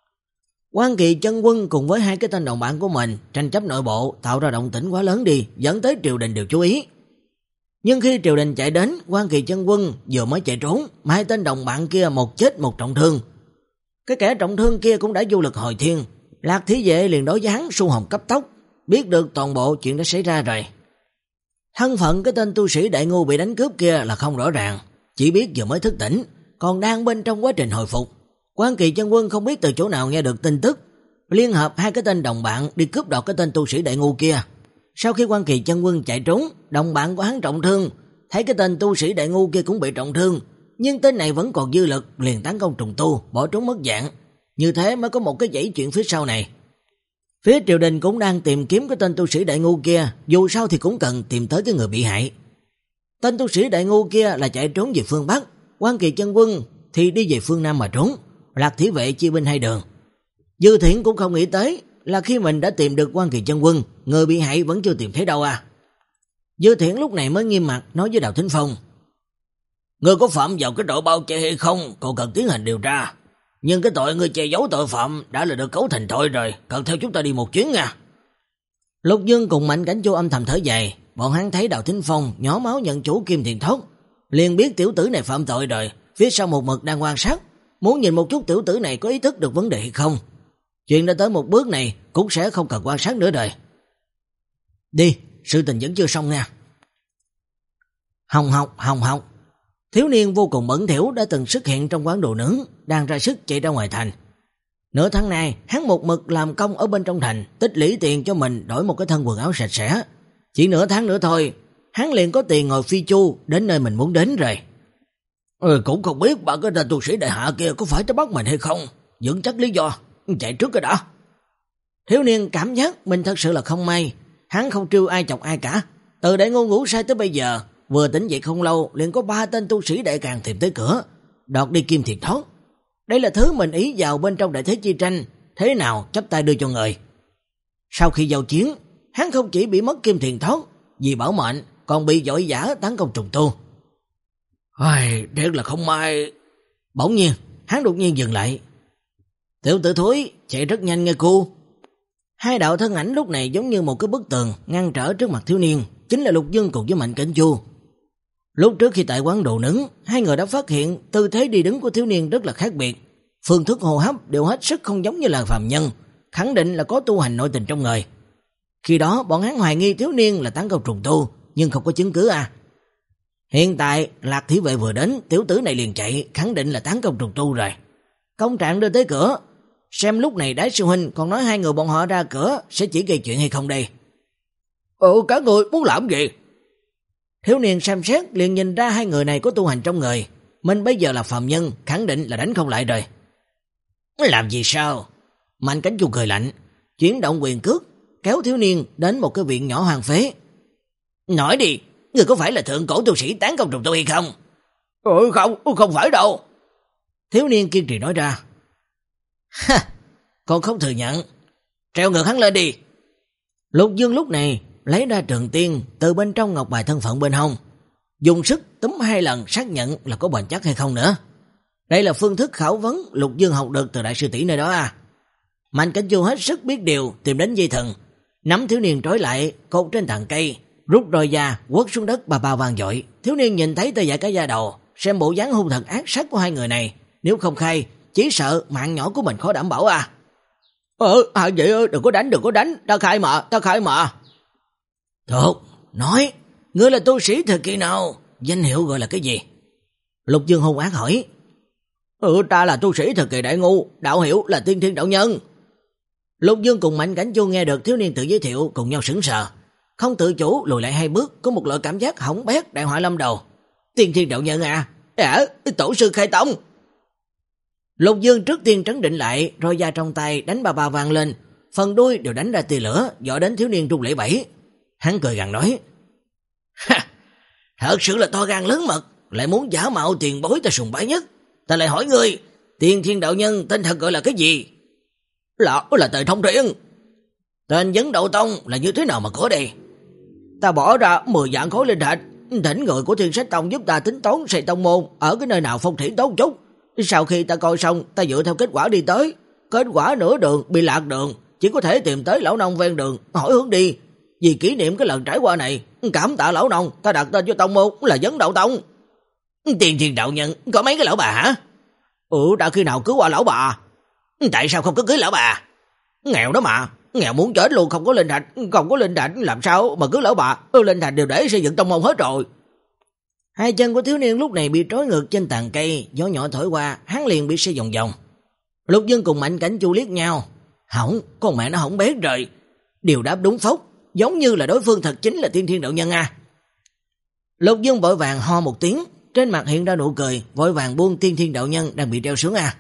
Quan Kỳ Chân Quân cùng với hai cái tên đồng bạn của mình tranh chấp nội bộ, tạo ra động tĩnh quá lớn đi, dẫn tới triều đình đều chú ý. Nhưng khi triều đình chạy đến, Quan Kỳ Chân Quân vừa mới chạy trốn, mà hai tên đồng bạn kia một chết một trọng thương. Cái kẻ trọng thương kia cũng đã vô lực hồi thiên, Lạc Thị Vệ liền đối với hắn xu hồng cấp tốc, biết được toàn bộ chuyện đã xảy ra rồi. Thân phận cái tên tu sĩ Đại Ngu bị đánh cướp kia là không rõ ràng, chỉ biết vừa mới thức tỉnh, còn đang bên trong quá trình hồi phục. Quan Kỳ Chân Quân không biết từ chỗ nào nghe được tin tức, liên hợp hai cái tên đồng bạn đi cướp đoạt cái tên tu sĩ Đại Ngu kia. Sau khi Quan Kỳ Chân Quân chạy trốn, đồng bạn của hắn trọng thương, thấy cái tên tu sĩ Đại Ngu kia cũng bị trọng thương, nhưng tên này vẫn còn dư lực, liền tấn công trùng tu, bỏ trốn mất dạng. Như thế mới có một cái dãy chuyện phía sau này. Phía triều đình cũng đang tìm kiếm cái tên tu sĩ Đại Ngu kia, dù sao thì cũng cần tìm tới cái người bị hại. Tên tu sĩ Đại Ngu kia là chạy trốn về phương Bắc, Quan Kỳ Chân Quân thì đi về phương Nam mà trốn, Lạc Thị Vệ chia bên hai đường. Dư Thiển cũng không nghĩ tới là khi mình đã tìm được Quan Kỳ Chân Quân, người bị hại vẫn chưa tìm thấy đâu à. Dư Thiển lúc này mới nghiêm mặt nói với Đào Thính Phong. Ngươi có phạm vào cái tội bao che hay không, còn cần tiến hành điều tra. Nhưng cái tội ngươi che giấu tội phạm đã là được cấu thành tội rồi, cần theo chúng ta đi một chuyến nha. Lục Dương cùng Mạnh Cảnh Chu âm thầm thở dài, bọn hắn thấy Đào Thính Phong nhỏ máu nhận chủ Kim Thiền Thoát, liền biết tiểu tử này phạm tội rồi, phía sau một mực đang quan sát, muốn nhìn một chút tiểu tử này có ý thức được vấn đề hay không. Chuyện đã tới một bước này cũng sẽ không cần quan sát nữa rồi. Đi, sự tình vẫn chưa xong nha. Hồng học, hồng học. Thiếu niên vô cùng bẩn thỉu đã từng xuất hiện trong quán đồ nướng, đang ra sức chạy ra ngoài thành. Nửa tháng nay, hắn một mực làm công ở bên trong thành, tích lũy tiền cho mình đổi một cái thân quần áo sạch sẽ. Chỉ nửa tháng nữa thôi, hắn liền có tiền ngồi phi chu đến nơi mình muốn đến rồi. Ừ, cũng không biết ba cái tên tu sĩ đại hạ kia có phải tới bắt mình hay không. Vẫn chắc lý do, chạy trước cái đã. Thiếu niên cảm giác mình thật sự là không may. Hắn không trêu ai chọc ai cả. Từ đại ngôn ngủ say tới bây giờ, vừa tỉnh dậy không lâu liền có ba tên tu sĩ đại càng tìm tới cửa, đọt đi kim thiền thoát. Đây là thứ mình ý vào bên trong đại thế chi tranh, thế nào chấp tay đưa cho người. Sau khi giao chiến, hắn không chỉ bị mất kim thiền thoát vì bảo mệnh, còn bị vội vã tấn công trùng tu. Ai, thiệt là không may. Bỗng nhiên, hắn đột nhiên dừng lại. Tiểu tử thối, chạy rất nhanh nghe cô. Hai đạo thân ảnh lúc này giống như một cái bức tường ngăn trở trước mặt thiếu niên, chính là Lục Dương cùng với Mạnh Cảnh Chu. Lúc trước khi tại quán đồ nướng, hai người đã phát hiện tư thế đi đứng của thiếu niên rất là khác biệt. Phương thức hô hấp đều hết sức không giống như là phàm nhân, khẳng định là có tu hành nội tình trong người. Khi đó bọn hắn hoài nghi thiếu niên là tán công trùng tu, nhưng không có chứng cứ à. Hiện tại Lạc Thị Vệ vừa đến, tiểu tử này liền chạy, khẳng định là tán công trùng tu rồi. Công trạng đưa tới cửa, xem lúc này Đái sư huynh còn nói hai người bọn họ ra cửa sẽ chỉ gây chuyện hay không đây. Ừ, các người muốn làm gì? Thiếu niên xem xét liền nhìn ra hai người này có tu hành trong người, mình bây giờ là phàm nhân, khẳng định là đánh không lại rồi. Làm gì sao? Mạnh Cảnh Chu cười lạnh, chuyển động quyền cước, kéo thiếu niên đến một cái viện nhỏ hoang phế. Nói đi, người có phải là thượng cổ tu sĩ tán công trùng tu hay không? Ừ, không, không phải đâu. Thiếu niên kiên trì nói ra. Ha, còn không thừa nhận. Treo ngược hắn lên đi. Lục Dương lúc này lấy ra trường tiên từ bên trong ngọc bài thân phận bên hông, dùng sức túm hai lần xác nhận là có bền chắc hay không nữa. Đây là phương thức khảo vấn Lục Dương học được từ đại sư tỷ nơi đó à. Mạnh Cảnh Chu hết sức biết điều, tìm đến dây thừng, nắm thiếu niên trói lại, cột trên tàn cây, rút roi ra, quất xuống đất bà bà vang dội. Thiếu niên nhìn thấy tê dại cả da đầu, xem bộ dáng hung thần ác sát của hai người này, nếu không khai, chỉ sợ mạng nhỏ của mình khó đảm bảo à. Ờ, à vậy ơi, đừng có đánh, đừng có đánh, ta khai mà, ta khai mà. Được, nói, ngươi là tu sĩ thời kỳ nào, danh hiệu gọi là cái gì? Lục Dương hung ác hỏi. Ừ, ta là tu sĩ thời kỳ Đại Ngu, đạo hiệu là Tiên Thiên đạo nhân. Lục Dương cùng Mạnh Cảnh Chu nghe được thiếu niên tự giới thiệu cùng nhau sững sờ, không tự chủ lùi lại hai bước, có một loại cảm giác hỏng bét đại họa lâm đầu. Tiên Thiên đạo nhân à? Dạ, tổ sư khai tông. Lục Dương trước tiên trấn định lại, roi da trong tay đánh ba ba vang lên, phần đuôi đều đánh ra tia lửa, dọa đến thiếu niên run lẩy bẩy. Hắn cười gằn nói: Ha, thật sự là to gan lớn mật, lại muốn giả mạo tiền bối ta sùng bái nhất. Ta lại hỏi ngươi, Tiên Thiên đạo nhân tên thật gọi là cái gì? Là là Tề Thông Thiên. Tên Vấn Đạo Tông là như thế nào mà có đây? Ta bỏ ra mười vạn khối linh thạch, thỉnh người của Thiên Sách Tông giúp ta tính toán xây tông môn ở cái nơi nào phong thủy tốt chút. Sau khi ta coi xong, ta dựa theo kết quả đi tới, kết quả nửa đường bị lạc đường, chỉ có thể tìm tới lão nông ven đường hỏi hướng đi. Vì kỷ niệm cái lần trải qua này, cảm tạ lão nông, ta đặt tên cho tông môn là Vấn Đạo Tông. Tiên Thiên đạo nhân có mấy cái lão bà hả? Ừ, đã khi nào cứu qua lão bà? Tại sao không có cưới lão bà? Nghèo đó mà, nghèo muốn chết luôn, không có linh thạch, không có linh thạch làm sao mà cưới lão bà? Ừ, linh thạch đều để xây dựng tông môn hết rồi. Hai chân của thiếu niên lúc này bị trói ngược trên tàn cây, gió nhỏ thổi qua, hắn liền bị xoay vòng vòng. Lục Dương cùng Mạnh Cảnh Chu liếc nhau, hỏng, con mẹ nó hỏng bét rồi. Điều đáp đúng phốc, giống như là đối phương thật chính là Tiên Thiên đạo nhân à. Lục Dương vội vàng ho một tiếng, trên mặt hiện ra nụ cười, vội vàng buông Tiên Thiên đạo nhân đang bị treo xuống à.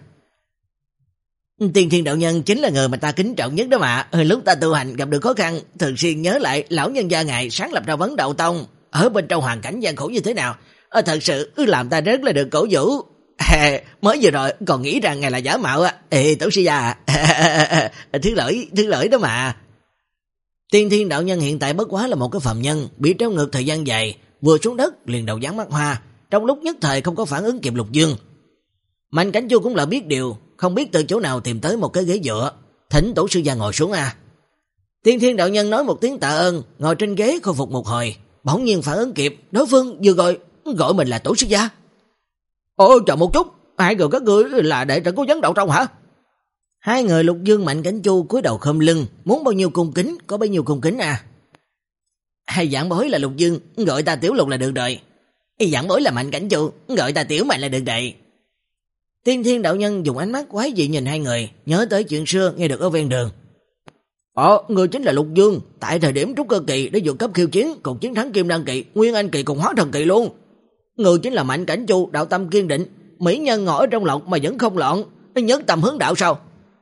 Tiên Thiên đạo nhân chính là người mà ta kính trọng nhất đó mà. Lúc ta tu hành gặp được khó khăn, thường xuyên nhớ lại lão nhân gia ngài sáng lập ra Vấn Đạo Tông, ở bên trong hoàn cảnh gian khổ như thế nào. À, thật sự làm ta rất là được cổ vũ. À, mới vừa rồi còn nghĩ rằng ngài là giả mạo á. Ê, tổ sư gia à. Thứ lỗi, thứ lỗi đó mà. Tiên Thiên đạo nhân hiện tại bất quá là một cái phàm nhân, bị treo ngược thời gian dài, vừa xuống đất liền đầu dán mắt hoa, trong lúc nhất thời không có phản ứng kịp Lục Dương. Mạnh Cảnh Chu cũng là biết điều, không biết từ chỗ nào tìm tới một cái ghế dựa, thỉnh tổ sư gia ngồi xuống à. Tiên Thiên đạo nhân nói một tiếng tạ ơn, ngồi trên ghế khôi phục một hồi, bỗng nhiên phản ứng kịp, đối phương vừa gọi gọi mình là tổ sư gia. Ồ, chờ một chút, hai người các ngươi là đệ tử của Vấn Đạo Tông hả? Hai người Lục Dương Mạnh Cảnh Chu cúi đầu khom lưng, muốn bao nhiêu cung kính có bấy nhiêu cung kính à. Hai dạng bối là Lục Dương, gọi ta Tiểu Lục là được rồi. Dạng bối là Mạnh Cảnh Chu, gọi ta Tiểu Mạnh là được rồi. Tiên Thiên đạo nhân dùng ánh mắt quái dị nhìn hai người, nhớ tới chuyện xưa nghe được ở ven đường. Ờ, người chính là Lục Dương, tại thời điểm trúc cơ kỳ để vượt cấp khiêu chiến, cùng chiến thắng Kim Đan kỳ, Nguyên Anh kỳ cùng Hóa Thần kỳ luôn. Người chính là Mạnh Cảnh Chu, đạo tâm kiên định, mỹ nhân ngồi ở trong lòng mà vẫn không loạn, nhất tâm hướng đạo sao?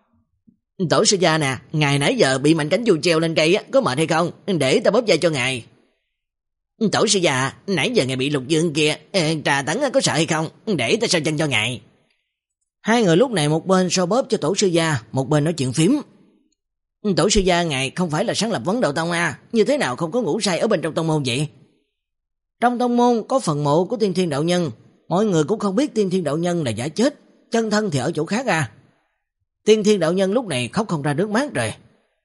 Tổ sư gia nè, ngài nãy giờ bị Mạnh Cảnh Chu treo lên cây á, có mệt hay không? Để ta bóp vai cho ngài. Tổ sư gia, nãy giờ ngài bị Lục Dương kia trà tấn có sợ hay không? Để ta sao chân cho ngài. Hai người lúc này một bên so bóp cho tổ sư gia, một bên nói chuyện phím. Tổ sư gia ngài không phải là sáng lập Vấn Đạo Tông à, như thế nào không có ngủ say ở bên trong tông môn vậy? Trong tông môn có phần mộ của Tiên Thiên đạo nhân, mọi người cũng không biết Tiên Thiên đạo nhân là giả chết, chân thân thì ở chỗ khác à. Tiên Thiên đạo nhân lúc này khóc không ra nước mắt rồi.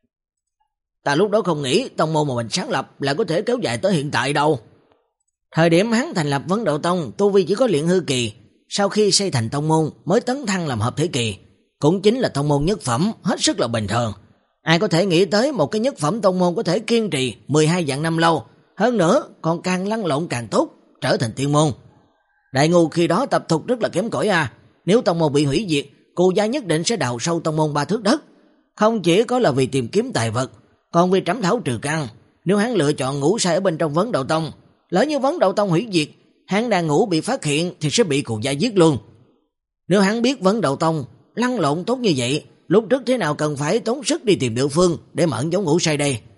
Ta lúc đó không nghĩ tông môn mà mình sáng lập là có thể kéo dài tới hiện tại đâu. Thời điểm hắn thành lập Vấn Đạo Tông, tu vi chỉ có luyện hư kỳ, sau khi xây thành tông môn mới tấn thăng làm hợp thể kỳ, cũng chính là tông môn nhất phẩm, hết sức là bình thường. Ai có thể nghĩ tới một cái nhất phẩm tông môn có thể kiên trì mười hai vạn năm lâu, hơn nữa còn càng lăn lộn càng tốt, trở thành tiên môn. Đại ngu khi đó tập tục rất là kém cỏi à, nếu tông môn bị hủy diệt, Cụ gia nhất định sẽ đào sâu tông môn ba thước đất, không chỉ có là vì tìm kiếm tài vật, còn vì trảm thảo trừ căn. Nếu hắn lựa chọn ngủ say ở bên trong Vấn Đạo Tông, lỡ như Vấn Đạo Tông hủy diệt, hắn đang ngủ bị phát hiện thì sẽ bị cụ gia giết luôn. Nếu hắn biết Vấn Đạo Tông lăn lộn tốt như vậy, lúc trước thế nào cần phải tốn sức đi tìm địa phương để mẫn giống ngủ say đây.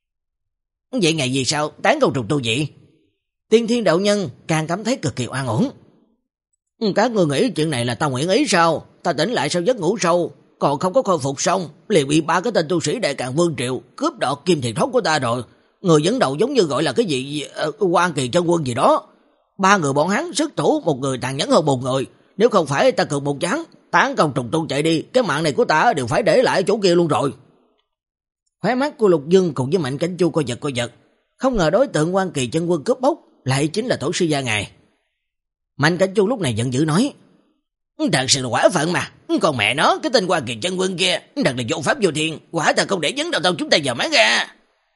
Vậy ngày gì sao tán cầu trùng tu vậy? Tiên Thiên đạo nhân càng cảm thấy cực kỳ oan uổng. Các người nghĩ chuyện này là ta nguyện ý sao? Ta tỉnh lại sau giấc ngủ sâu, còn không có khôi phục xong, liền bị ba cái tên tu sĩ Đại Càn Vương Triệu cướp đoạt kim thiền thốt của ta rồi. Người dẫn đầu giống như gọi là cái gì Quan Kỳ Chân Quân gì đó. Ba người bọn hắn sức thủ, một người tàn nhẫn hơn một người. Nếu không phải ta cực một chán tán công trùng tu chạy đi, cái mạng này của ta đều phải để lại ở chỗ kia luôn rồi. Khóe mắt của Lục Dương cùng với Mạnh Cảnh Chu coi giật coi giật, không ngờ đối tượng Quan Kỳ Chân Quân cướp bóc lại chính là tổ sư gia ngài. Mạnh Cảnh Chu lúc này giận dữ nói: thật sự là quả phận mà, còn mẹ nó cái tên Quan Kỳ Chân Quân kia thật là vô pháp vô thiên, quả ta không để Vấn Đạo Tông chúng ta giờ mát ra.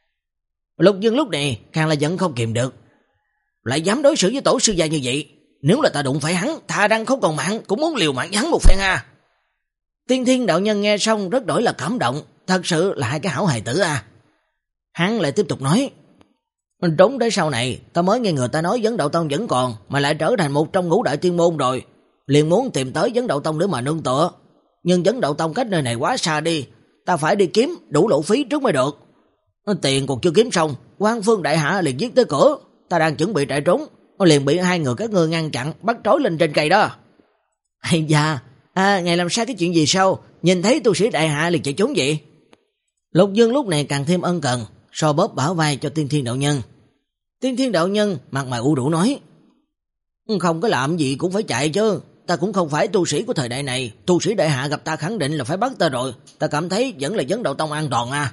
Lục Dương lúc này càng là giận không kìm được, lại dám đối xử với tổ sư gia như vậy, nếu là ta đụng phải hắn, thà rằng không còn mạng cũng muốn liều mạng hắn một phen ha. Tiên Thiên đạo nhân nghe xong rất đổi là cảm động, thật sự là hai cái hảo hài tử à. Hắn lại tiếp tục nói: đúng để sau này ta mới nghe người ta nói Vấn Đạo Tông vẫn còn, mà lại trở thành một trong ngũ đại tiên môn rồi, liền muốn tìm tới Vấn Đạo Tông để mà nương tựa, nhưng Vấn Đạo Tông cách nơi này quá xa đi, ta phải đi kiếm đủ lộ phí trước mới được. Tiền còn chưa kiếm xong, Quan Phương đại hạ liền giết tới cửa, ta đang chuẩn bị chạy trốn, liền bị hai người các ngươi ngăn chặn, bắt trói lên trên cây đó. Hay da, à, ngài làm sao cái chuyện gì sao? Nhìn thấy tu sĩ đại hạ liền chạy trốn vậy? Lục Dương lúc này càng thêm ân cần, so bóp bả vai cho Tiên Thiên đạo nhân. Tiên Thiên đạo nhân mặt mày u rũ nói: không có làm gì cũng phải chạy chứ, ta cũng không phải tu sĩ của thời đại này, tu sĩ đại hạ gặp ta khẳng định là phải bắt ta rồi, ta cảm thấy vẫn là Vấn Đạo Tông an toàn à.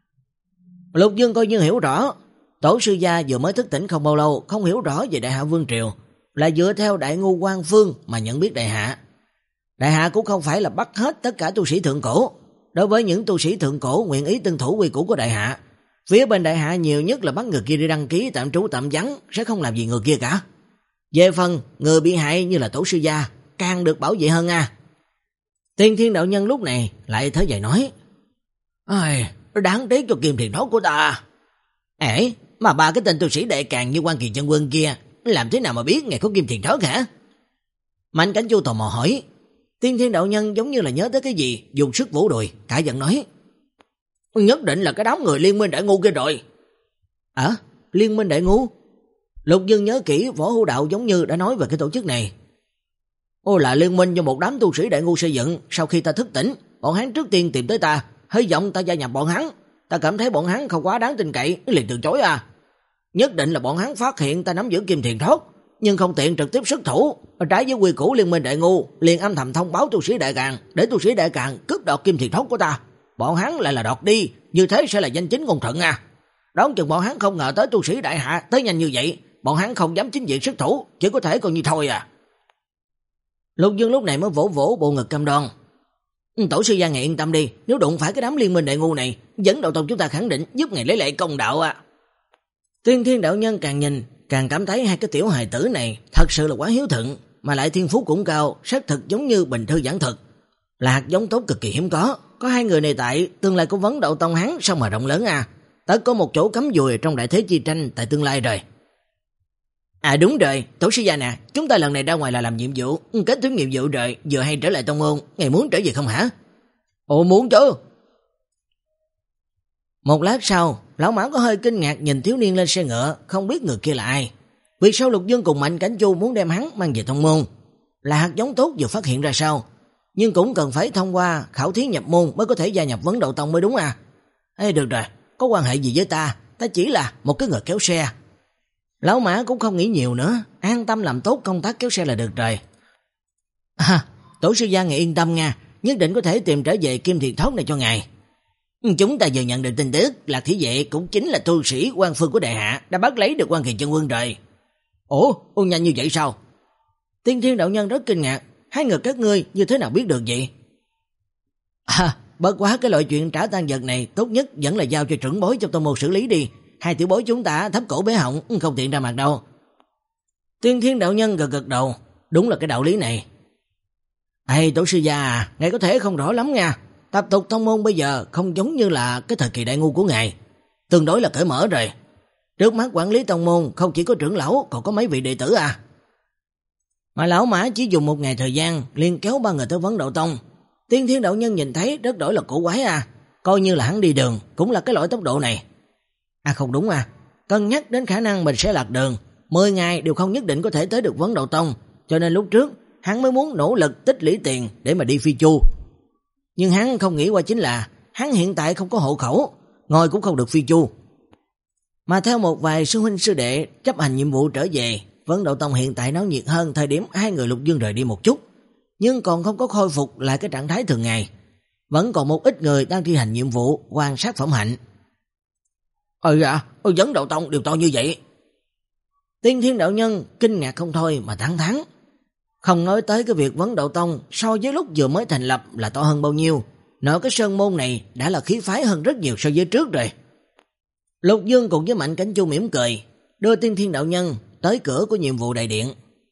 Lục Dương coi như hiểu rõ, tổ sư gia vừa mới thức tỉnh không bao lâu, không hiểu rõ về Đại Hạ Vương Triều, là dựa theo đại ngu Quan Phương mà nhận biết Đại Hạ. Đại Hạ cũng không phải là bắt hết tất cả tu sĩ thượng cổ, đối với những tu sĩ thượng cổ nguyện ý tuân thủ quy củ của Đại Hạ, phía bên Đại Hạ nhiều nhất là bắt người kia đi đăng ký tạm trú tạm vắng, sẽ không làm gì người kia cả. Về phần người bị hại như là tổ sư gia càng được bảo vệ hơn à. Tiên Thiên đạo nhân lúc này lại thở dài nói: ai, đáng tiếc cho kim thiền thốt của ta. Ê, mà ba cái tên tu sĩ Đại Càn như Quan Kỳ Chân Quân kia làm thế nào mà biết ngày có kim thiền thốt hả? Mạnh Cảnh Chu tò mò hỏi. Tiên Thiên đạo nhân giống như là nhớ tới cái gì, dùng sức vỗ đùi, cả giận nói: nhất định là cái đám người Liên Minh Đại Ngu kia rồi. À, Liên Minh Đại Ngu? Lục Dương nhớ kỹ Võ Hữu Đạo giống như đã nói về cái tổ chức này. Ô, là liên minh do một đám tu sĩ Đại Ngu xây dựng, sau khi ta thức tỉnh, bọn hắn trước tiên tìm tới ta, hy vọng ta gia nhập bọn hắn, ta cảm thấy bọn hắn không quá đáng tin cậy, liền từ chối à. Nhất định là bọn hắn phát hiện ta nắm giữ kim thiền thốt, nhưng không tiện trực tiếp xuất thủ, trái với quy củ Liên Minh Đại Ngu, liền âm thầm thông báo tu sĩ Đại Càn, để tu sĩ Đại Càn cướp đoạt kim thiền thốt của ta. Bọn hắn lại là đoạt đi, như thế sẽ là danh chính ngôn thuận à. Đón chừng bọn hắn không ngờ tới tu sĩ Đại Hạ tới nhanh như vậy, bọn hắn không dám chính diện xuất thủ, chỉ có thể coi như thôi à. Lục Dương lúc này mới vỗ vỗ bộ ngực cam đoan: tổ sư gia ngài yên tâm đi, nếu đụng phải cái đám Liên Minh Đại Ngu này, Vấn Đạo Tông chúng ta khẳng định giúp ngài lấy lại công đạo à. Tiên Thiên đạo nhân càng nhìn càng cảm thấy hai cái tiểu hài tử này thật sự là quá hiếu thuận, mà lại thiên phú cũng cao, xác thực giống như bình thư giảng thực. Là hạt giống tốt cực kỳ hiếm có. Có hai người này tại, tương lai của Vấn Đậu Tông hắn sao mà rộng lớn à. Tất có một chỗ cắm dùi trong đại thế chi tranh tại tương lai rồi. À đúng rồi, tổ sư gia nè, chúng ta lần này ra ngoài là làm nhiệm vụ, kết thúc nhiệm vụ rồi, vừa hay trở lại tông môn, ngài muốn trở về không hả? Ồ muốn chứ. Một lát sau, lão Mã có hơi kinh ngạc nhìn thiếu niên lên xe ngựa, không biết người kia là ai. Vì sao Lục Dương cùng Mạnh Cảnh Chu muốn đem hắn mang về tông môn? Là hạt giống tốt vừa phát hiện ra sao? Nhưng cũng cần phải thông qua khảo thí nhập môn mới có thể gia nhập Vấn Đậu Tông mới đúng à? Ê được rồi, có quan hệ gì với ta, ta chỉ là một cái người kéo xe. Lão Mã cũng không nghĩ nhiều nữa, an tâm làm tốt công tác kéo xe là được rồi. À, tổ sư gia ngài yên tâm nha, nhất định có thể tìm trở về Kim Thiền Thốt này cho ngài. Chúng ta vừa nhận được tin tức, Lạc Thí Vệ cũng chính là tu sĩ quan phương của đại hạ, đã bắt lấy được Quan Kỳ Chân Quân rồi. Ủa, ủa nhanh như vậy sao? Tiên Thiên đạo nhân rất kinh ngạc, hai người các ngươi như thế nào biết được vậy? À, bất quá cái loại chuyện trả tang vật này tốt nhất vẫn là giao cho trưởng bối trong tông môn xử lý đi. Hai tiểu bối chúng ta thấp cổ bế họng, không tiện ra mặt đâu. Tiên Thiên đạo nhân gật gật đầu, đúng là cái đạo lý này. Ê tổ sư gia à, ngài có thể không rõ lắm nha. Tập tục tông môn bây giờ không giống như là cái thời kỳ đại ngu của ngài, tương đối là cởi mở rồi. Trước mắt quản lý tông môn không chỉ có trưởng lão, còn có mấy vị đệ tử à. Mà lão Mã chỉ dùng một ngày thời gian liền kéo ba người tới Vấn Đậu Tông. Tiên Thiên đạo nhân nhìn thấy rất đổi là cổ quái à, coi như là hắn đi đường cũng là cái loại tốc độ này. À không đúng à, cân nhắc đến khả năng mình sẽ lạc đường, mười ngày đều không nhất định có thể tới được Vấn Đậu Tông, cho nên lúc trước hắn mới muốn nỗ lực tích lũy tiền để mà đi phi chu. Nhưng hắn không nghĩ qua chính là hắn hiện tại không có hộ khẩu, ngồi cũng không được phi chu. Mà theo một vài sư huynh sư đệ chấp hành nhiệm vụ trở về, Vấn Đậu Tông hiện tại náo nhiệt hơn thời điểm hai người Lục Dương rời đi một chút, nhưng còn không có khôi phục lại cái trạng thái thường ngày. Vẫn còn một ít người đang thi hành nhiệm vụ quan sát phẩm hạnh. Ừ dạ, ừ, Vấn Đậu Tông đều to như vậy. Tiên Thiên đạo nhân kinh ngạc không thôi mà thẳng thắn. Không nói tới cái việc Vấn Đậu Tông so với lúc vừa mới thành lập là to hơn bao nhiêu, nội cái sơn môn này đã là khí phái hơn rất nhiều so với trước rồi. Lục Dương cùng với Mạnh Cảnh Chu mỉm cười, đưa Tiên Thiên đạo nhân tới cửa của nhiệm vụ đại điện.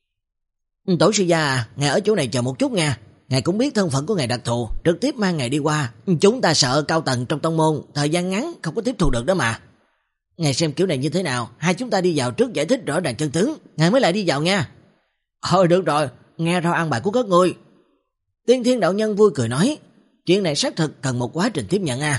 Tổ sư gia à, ngài ở chỗ này chờ một chút nha, ngài cũng biết thân phận của ngài đặc thù, trực tiếp mang ngài đi qua, chúng ta sợ cao tầng trong tông môn thời gian ngắn không có tiếp thu được đó mà. Ngài xem kiểu này như thế nào, hai chúng ta đi vào trước giải thích rõ ràng chân tướng, ngài mới lại đi vào nha. Thôi được rồi, nghe theo an bài của các ngươi. Tiên Thiên đạo nhân vui cười nói, chuyện này xác thực cần một quá trình tiếp nhận à.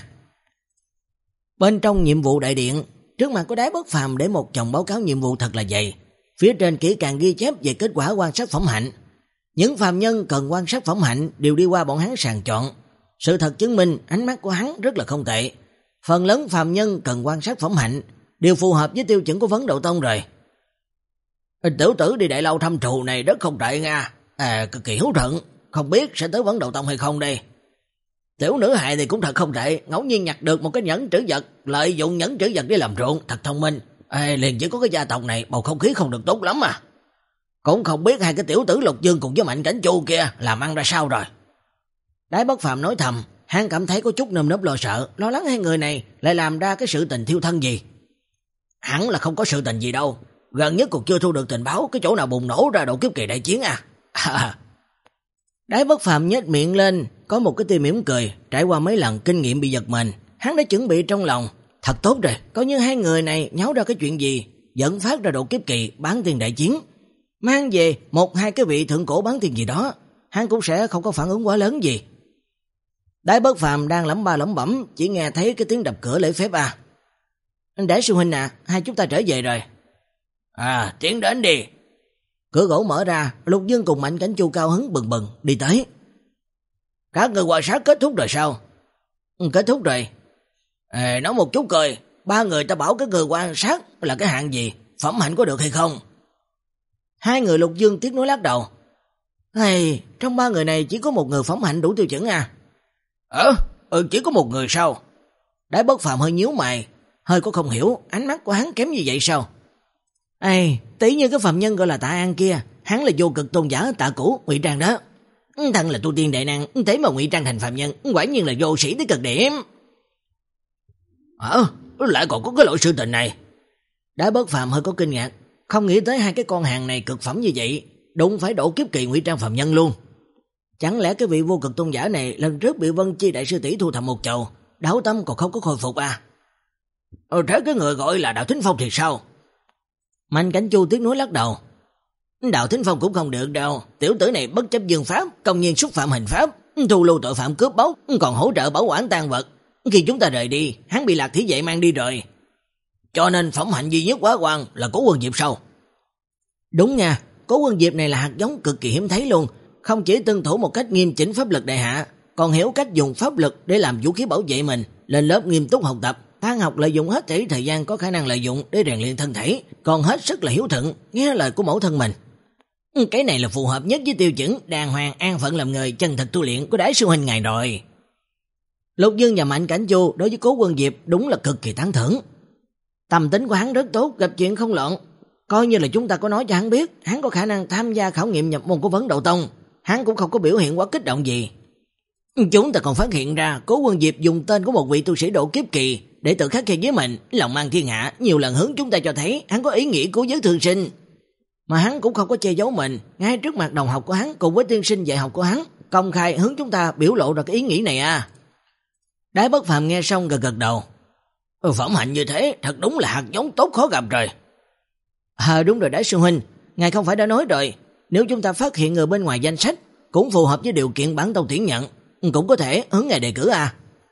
Bên trong nhiệm vụ đại điện, trước mặt có Đái Bất Phàm để một chồng báo cáo nhiệm vụ thật là dày, phía trên kỹ càng ghi chép về kết quả quan sát phẩm hạnh. Những phàm nhân cần quan sát phẩm hạnh đều đi qua bọn hắn sàng chọn. Sự thật chứng minh ánh mắt của hắn rất là không tệ. Phần lớn phàm nhân cần quan sát phẩm hạnh đều phù hợp với tiêu chuẩn của Vấn Đậu Tông rồi. Tiểu tử đi Đại Lâu thăm trù này rất không tệ nha, à, cực kỳ hiếu thuận, không biết sẽ tới Vấn Đậu Tông hay không đây. Tiểu nữ hài thì cũng thật không tệ, ngẫu nhiên nhặt được một cái nhẫn trữ vật, lợi dụng nhẫn trữ vật để làm ruộng, thật thông minh. À, liền chỉ có cái gia tộc này bầu không khí không được tốt lắm à. Cũng không biết hai cái tiểu tử Lục Dương cùng với Mạnh Cảnh Chu kia làm ăn ra sao rồi. Đái Bất Phàm nói thầm, hắn cảm thấy có chút nơm nớp lo sợ, lo lắng hai người này lại làm ra cái sự tình thiêu thân gì. Hẳn là không có sự tình gì đâu, gần nhất còn chưa thu được tình báo cái chỗ nào bùng nổ ra độ kiếp kỳ đại chiến à. À. Đái Bất Phàm nhếch miệng lên, có một cái tia mỉm cười, trải qua mấy lần kinh nghiệm bị giật mình, hắn đã chuẩn bị trong lòng, thật tốt rồi, coi như hai người này nháo ra cái chuyện gì, dẫn phát ra độ kiếp kỳ bán tiền đại chiến, mang về một hai cái vị thượng cổ bán tiền gì đó, hắn cũng sẽ không có phản ứng quá lớn gì. Đái Bất Phàm đang lẩm ba lẩm bẩm, chỉ nghe thấy cái tiếng đập cửa lễ phép à. Để sư huynh à, hai chúng ta trở về rồi. À, tiến đến đi. Cửa gỗ mở ra, Lục Dương cùng Mạnh Cảnh Chu cao hứng bừng bừng đi tới. Các người quan sát kết thúc rồi sao? Ừ, kết thúc rồi. À, nói một chút coi, ba người ta bảo cái người quan sát là cái hạng gì, phẩm hạnh có được hay không? Hai người Lục Dương tiếc nuối lắc đầu. Hey, trong ba người này chỉ có một người phẩm hạnh đủ tiêu chuẩn à? Ờ, ừ, chỉ có một người sao? Đái Bất Phàm hơi nhíu mày, hơi có không hiểu, ánh mắt của hắn kém như vậy sao? Ê, tí như cái phạm nhân gọi là Tạ An kia, hắn là vô cực tôn giả Tạ Cũ, ngụy trang đó. Thằng là tu tiên đại năng, thế mà ngụy trang thành phạm nhân, quả nhiên là vô sĩ tới cực điểm. Ờ, lại còn có cái loại sự tình này. Đái Bất Phàm hơi có kinh ngạc, không nghĩ tới hai cái con hàng này cực phẩm như vậy, đụng phải độ kiếp kỳ ngụy trang phàm nhân luôn. Chẳng lẽ cái vị vô cực tôn giả này lần trước bị Vân Chi đại sư tỷ thu thập một chầu, đạo tâm còn không có khôi phục à? Ờ, thế cái người gọi là Đạo Thính Phong thì sao? Mạnh Cảnh Chu tiếc nuối lắc đầu. Đạo Thính Phong cũng không được đâu, tiểu tử này bất chấp dương pháp, công nhiên xúc phạm hình pháp, thu lưu tội phạm cướp bóc, còn hỗ trợ bảo quản tang vật. Khi chúng ta rời đi, hắn bị Lạc Thí Vệ mang đi rồi. Cho nên phẩm hạnh duy nhất quá quan là Cố Quân Diệp sao? Đúng nha, Cố Quân Diệp này là hạt giống cực kỳ hiếm thấy luôn, không chỉ tuân thủ một cách nghiêm chỉnh pháp lực đại hạ, còn hiểu cách dùng pháp lực để làm vũ khí bảo vệ mình, lên lớp nghiêm túc học tập, than học lợi dụng hết thảy thời gian có khả năng lợi dụng để rèn luyện thân thể, còn hết sức là hiếu thuận, nghe lời của mẫu thân mình. Cái này là phù hợp nhất với tiêu chuẩn đàng hoàng an phận làm người chân thật tu luyện của Đại sư huynh ngài rồi. Lục Dương và Mạnh Cảnh Chu đối với Cố Quân Diệp đúng là cực kỳ tán thưởng. Tâm tính của hắn rất tốt, gặp chuyện không loạn. Coi như là chúng ta có nói cho hắn biết, hắn có khả năng tham gia khảo nghiệm nhập môn của Vấn Đạo Tông, hắn cũng không có biểu hiện quá kích động gì. Chúng ta còn phát hiện ra Cố Quân Diệp dùng tên của một vị tu sĩ độ kiếp kỳ để tự khắc khe với mình, lòng mang thiên hạ, nhiều lần hướng chúng ta cho thấy hắn có ý nghĩ cứu giới thương sinh. Mà hắn cũng không có che giấu mình, ngay trước mặt đồng học của hắn cùng với tiên sinh dạy học của hắn, công khai hướng chúng ta biểu lộ ra cái ý nghĩ này à. Đái Bất Phàm nghe xong gật gật đầu. Phẩm hạnh như thế thật đúng là hạt giống tốt khó gặp rồi. À đúng rồi Đại sư huynh, ngài không phải đã nói rồi, nếu chúng ta phát hiện người bên ngoài danh sách cũng phù hợp với điều kiện bản tông tuyển nhận, cũng có thể hướng ngài đề cử à.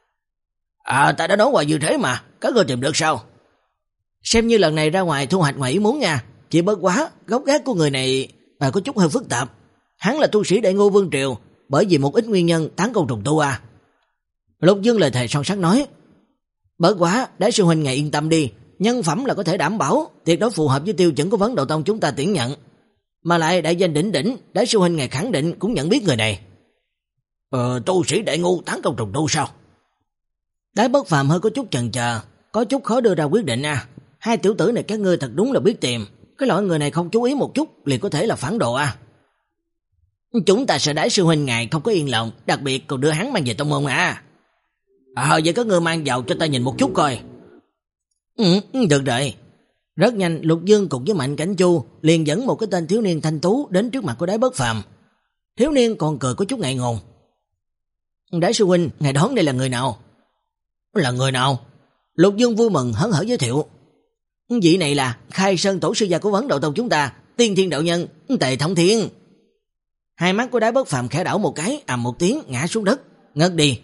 À ta đã nói qua như thế mà, các ngươi tìm được sao? Xem như lần này ra ngoài thu hoạch ngoài ý muốn nha, chỉ bất quá gốc gác của người này à, có chút hơi phức tạp. Hắn là tu sĩ Đại Ngô Vương Triều, bởi vì một ít nguyên nhân tán công trùng tu à. Lục Dương lời thề son sắt nói. Bất quá Đại sư huynh ngài yên tâm đi, nhân phẩm là có thể đảm bảo, tuyệt đối phù hợp với tiêu chuẩn của Vấn Đạo Tông chúng ta tuyển nhận. Mà lại đại danh đỉnh đỉnh, Đại sư huynh ngài khẳng định cũng nhận biết người này. Ờ, tu sĩ Đại Ngô tán công trùng tu sao? Đái Bất Phàm hơi có chút chần chờ, có chút khó đưa ra quyết định à. Hai tiểu tử này các ngươi thật đúng là biết tìm, cái loại người này không chú ý một chút liền có thể là phản đồ à. Chúng ta sợ Đại sư huynh ngài không có yên lòng, đặc biệt còn đưa hắn mang về tông môn à. À vậy các ngươi mang vào cho ta nhìn một chút coi. Ừ, được rồi. Rất nhanh Lục Dương cùng với Mạnh Cảnh Chu liền dẫn một cái tên thiếu niên thanh tú đến trước mặt của Đái Bất Phàm. Thiếu niên còn cười có chút ngại ngùng. Đại sư huynh, ngài đoán đây là người nào? Là người nào? Lục Dương vui mừng hớn hở giới thiệu. Vị này là Khai Sơn tổ sư gia của Vấn Đạo Tông chúng ta, Tiên Thiên đạo nhân Tề Thông Thiên. Hai mắt của Đái Bất Phàm khẽ đảo một cái, ầm một tiếng ngã xuống đất, ngất đi.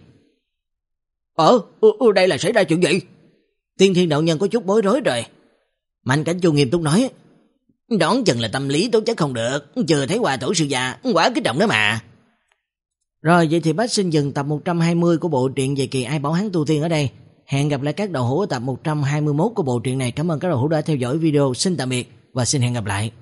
Ờ, đây là xảy ra chuyện gì? Tiên Thiên đạo nhân có chút bối rối rồi. Mạnh Cảnh Chu nghiêm túc nói, đoán chừng là tâm lý tố chất không được, chưa thấy qua tổ sư gia, quả kích động đó mà. Rồi vậy thì bác xin dừng tập một trăm hai mươi của bộ truyện về kỳ Ai Bảo Hắn Tu Tiên ở đây. Hẹn gặp lại các đầu hữu ở tập một trăm hai mươi mốt của bộ truyện này. Cảm ơn các đầu hữu đã theo dõi video. Xin tạm biệt và xin hẹn gặp lại.